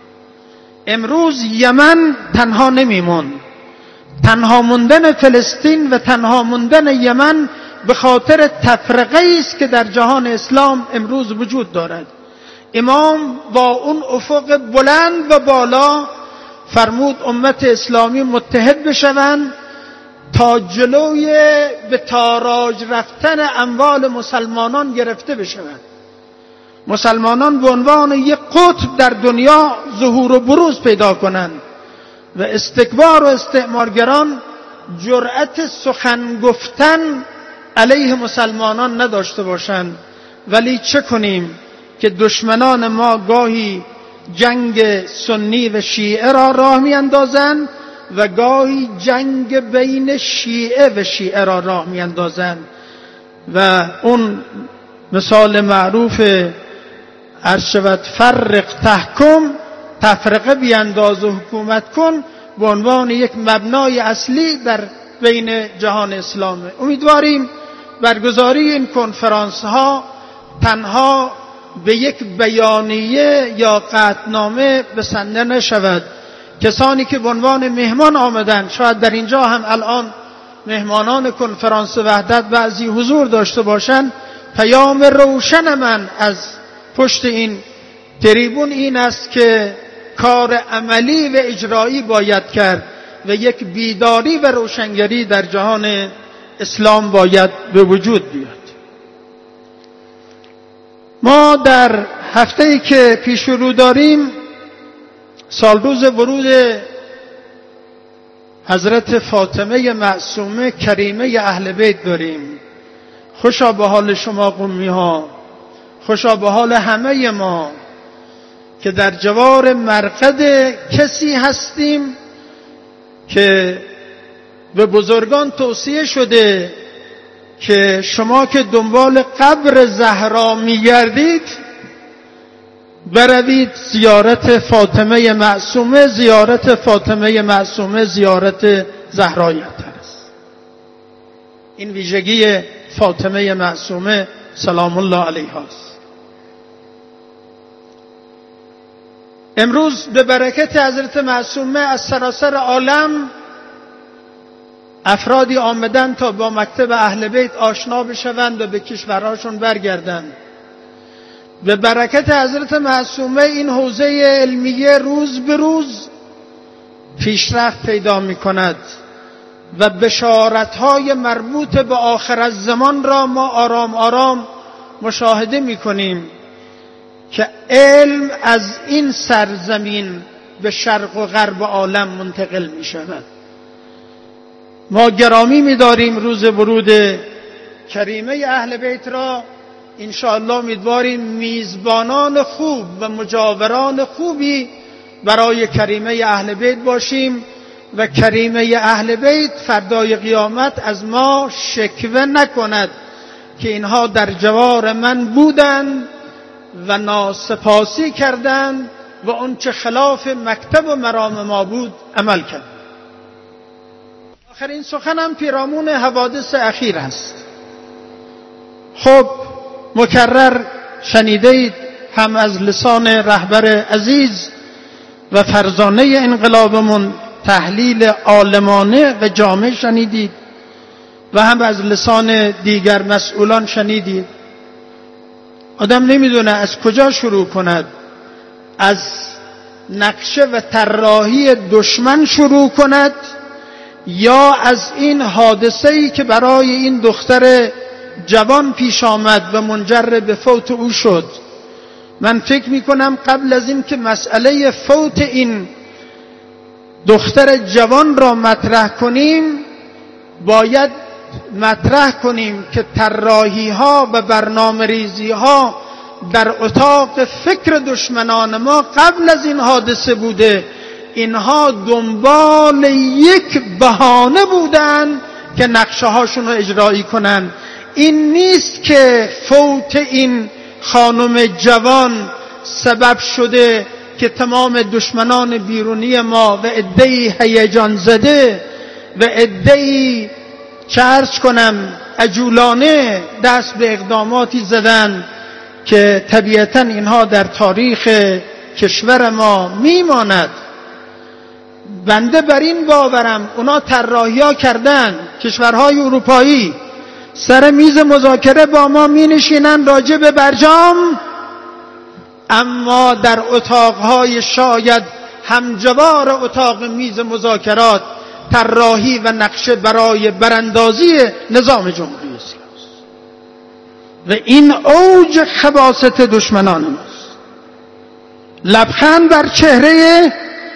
امروز یمن تنها نمی موند. تنها موندن فلسطین و تنها موندن یمن به خاطر تفرقه است که در جهان اسلام امروز وجود دارد. امام با اون افق بلند و بالا فرمود امت اسلامی متحد بشوند تا جلوی به تاراج رفتن اموال مسلمانان گرفته بشوند. مسلمانان به عنوان یک قطب در دنیا ظهور و بروز پیدا کنند و استکبار و استعمارگران جرأت سخن گفتن علیه مسلمانان نداشته باشند. ولی چه کنیم که دشمنان ما گاهی جنگ سنی و شیعه را راه می اندازند و گاهی جنگ بین شیعه و شیعه را راه می اندازند و اون مثال معروف عرض شود فرق تحکم، تفرقه بیانداز و حکومت کن، به عنوان یک مبنای اصلی در بین جهان اسلامه. امیدواریم برگزاری این کنفرانس ها تنها به یک بیانیه یا قطعنامه بسنده نشود. کسانی که به عنوان مهمان آمدن، شاید در اینجا هم الان مهمانان کنفرانس وحدت بعضی حضور داشته باشند، پیام روشن من از پشت این تریبون این است که کار عملی و اجرایی باید کرد و یک بیداری و روشنگری در جهان اسلام باید به وجود بیاد. ما در هفته‌ای که پیش رو داریم سالروز ورود حضرت فاطمه معصومه کریمه اهل بیت داریم. خوشا به حال شما قمی ها، خوشا به حال همه ما که در جوار مرقد کسی هستیم که به بزرگان توصیه شده که شما که دنبال قبر زهرا میگردید بروید زیارت فاطمه معصومه. زیارت فاطمه معصومه زیارت زهرایت است. این ویژگی فاطمه معصومه سلام الله علیها است. امروز به برکت حضرت معصومه از سراسر عالم افرادی آمدن تا با مکتب اهل بیت آشنا بشوند و به کشورهاشون برگردند. به برکت حضرت معصومه این حوزه علمیه روز به روز پیشرفت پیدا می کند و بشارت‌های مربوط به آخر الزمان را ما آرام آرام مشاهده می کنیم که علم از این سرزمین به شرق و غرب عالم منتقل می شود. ما گرامی می داریم روز ورود کریمه اهل بیت را. انشاءالله امیدواریم میزبانان خوب و مجاوران خوبی برای کریمه اهل بیت باشیم و کریمه اهل بیت فردای قیامت از ما شکوه نکند که اینها در جوار من بودند و ناسپاسی کردند و اون چه خلاف مکتب و مرام ما بود عمل کرد. آخرین سخنم پیرامون حوادث اخیر است. خب مکرر شنیدید هم از لسان رهبر عزیز و فرزانه انقلابمون تحلیل عالمانه و جامع شنیدید و هم از لسان دیگر مسئولان شنیدید. آدم نمیدونه از کجا شروع کند. از نقشه و طراحی دشمن شروع کند یا از این حادثه‌ای که برای این دختر جوان پیش آمد و منجر به فوت او شد. من فکر می کنم قبل از این که مسئله فوت این دختر جوان را مطرح کنیم باید مطرح کنیم که طراحی ها و برنامه ریزی ها در اتاق فکر دشمنان ما قبل از این حادثه بوده. اینها دنبال یک بهانه بودن که نقشه هاشون رو اجرایی کنن. این نیست که فوت این خانم جوان سبب شده که تمام دشمنان بیرونی ما و عده‌ای هیجان زده و عده‌ای چه عرض کنم عجولانه دست به اقداماتی زدن که طبیعتاً اینها در تاریخ کشور ما میماند. بنده بر این باورم اونا طراحی‌ها کردن، کشورهای اروپایی سر میز مذاکره با ما می نشینن راجع به برجام، اما در اتاقهای شاید همجوار اتاق میز مذاکرات طراحی و نقشه برای براندازی نظام جمهوری اسلامی است و این اوج خباثت دشمنان ماست. لبخند بر چهره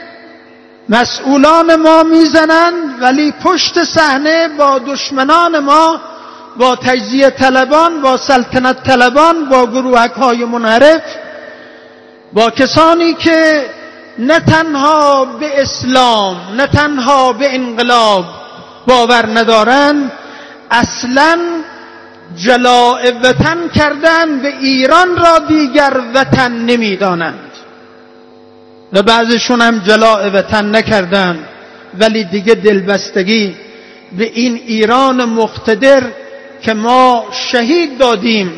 مسئولان ما میزنند ولی پشت صحنه با دشمنان ما، با تجزیه طلبان، با سلطنت طلبان، با گروهک‌های منحرف، با کسانی که نه تنها به اسلام نه تنها به انقلاب باور ندارند، اصلاً جلاء وطن کردن به ایران را دیگر وطن نمیدانند و بعضشون هم جلاء وطن نکردند ولی دیگه دلبستگی به این ایران مقتدر که ما شهید دادیم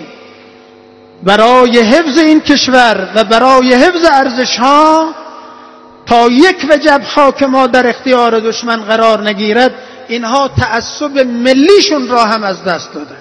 برای حفظ این کشور و برای حفظ ارزش‌ها تا یک وجب خاک ما در اختیار دشمن قرار نگیرد، اینها تعصب ملیشون را هم از دست دادن.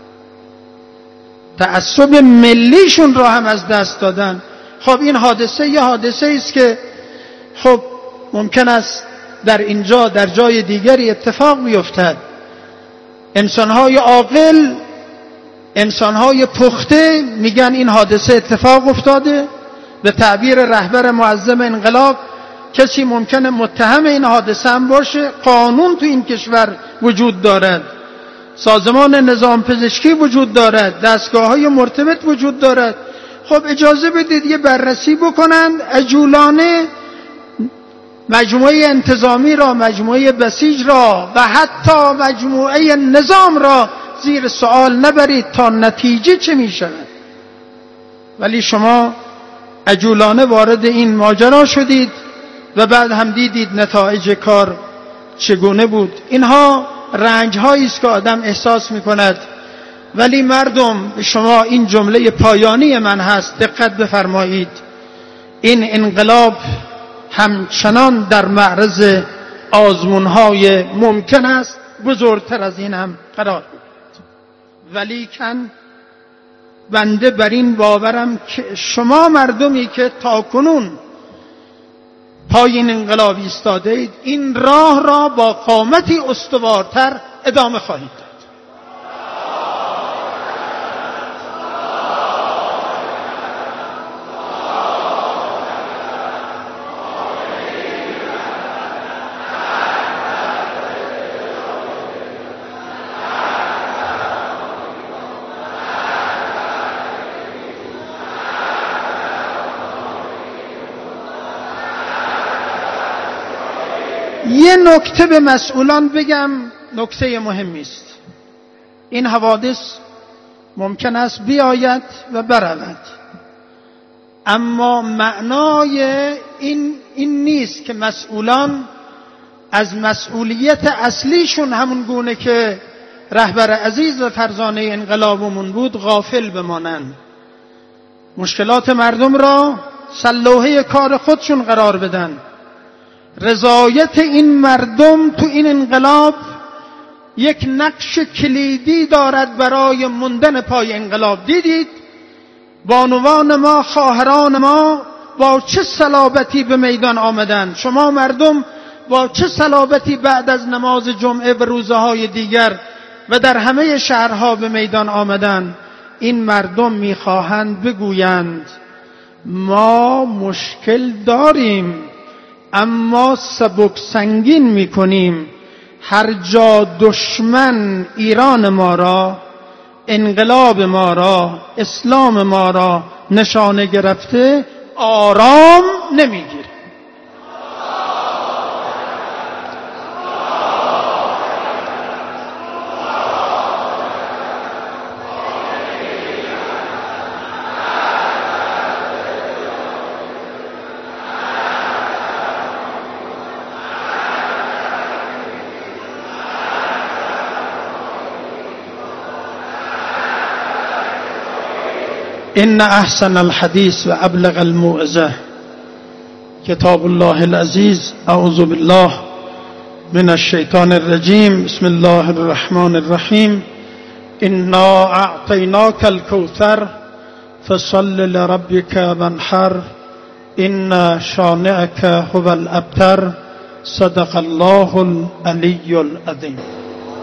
تعصب ملیشون را هم از دست دادن. خب این حادثه یه حادثه است که خب ممکن است در اینجا در جای دیگری اتفاق بیفتد. انسان‌های عاقل، انسان‌های پخته میگن این حادثه اتفاق افتاده. به تعبیر رهبر معظم انقلاب کسی ممکنه متهم این حادثه هم باشه. قانون تو این کشور وجود دارد، سازمان نظام پزشکی وجود دارد، دستگاه‌های مرتبط وجود دارد. خب اجازه بدید یه بررسی بکنند. عجولانه مجموعه انتظامی را، مجموعه بسیج را و حتی مجموعه نظام را زیر سوال نبرید تا نتیجه چه می شود. ولی شما عجولانه وارد این ماجرا شدید و بعد هم دیدید نتایج کار چگونه بود. اینها رنج هایی است که آدم احساس می کند. ولی مردم، شما این جمله پایانی من هست، دقت بفرمایید. این انقلاب همچنان در معرض آزمون‌های ممکن است بزرگتر از این هم قرار بدید. ولیکن بنده بر این باورم که شما مردمی که تاکنون پای این انقلاب ایستاده اید، این راه را با قامتی استوارتر ادامه خواهید داد. یه نکته به مسئولان بگم، نکته مهمی است. این حوادث ممکن است بیاید و برود، اما معنای این این نیست که مسئولان از مسئولیت اصلیشون همون گونه که رهبر عزیز و فرزانه انقلابمون بود غافل بمانند. مشکلات مردم را سلوحه کار خودشون قرار بدن. رضایت این مردم تو این انقلاب یک نقش کلیدی دارد برای موندن پای انقلاب. دیدید بانوان ما، خواهران ما با چه صلابتی به میدان آمدن. شما مردم با چه صلابتی بعد از نماز جمعه و روزه های دیگر و در همه شهرها به میدان آمدن. این مردم میخواهند بگویند ما مشکل داریم، اما سبک سنگین میکنیم. هر جا دشمن ایران ما را، انقلاب ما را، اسلام ما را نشانه گرفته، آرام نمیگیره. إن أحسن الحديث وأبلغ الموعظة كتاب الله العزيز. أعوذ بالله من الشيطان الرجيم. بسم الله الرحمن الرحيم. إنا أعطيناك الكوثر فصل لربك وانحر إن شانئك هو الأبتر. صدق الله العلي العظيم.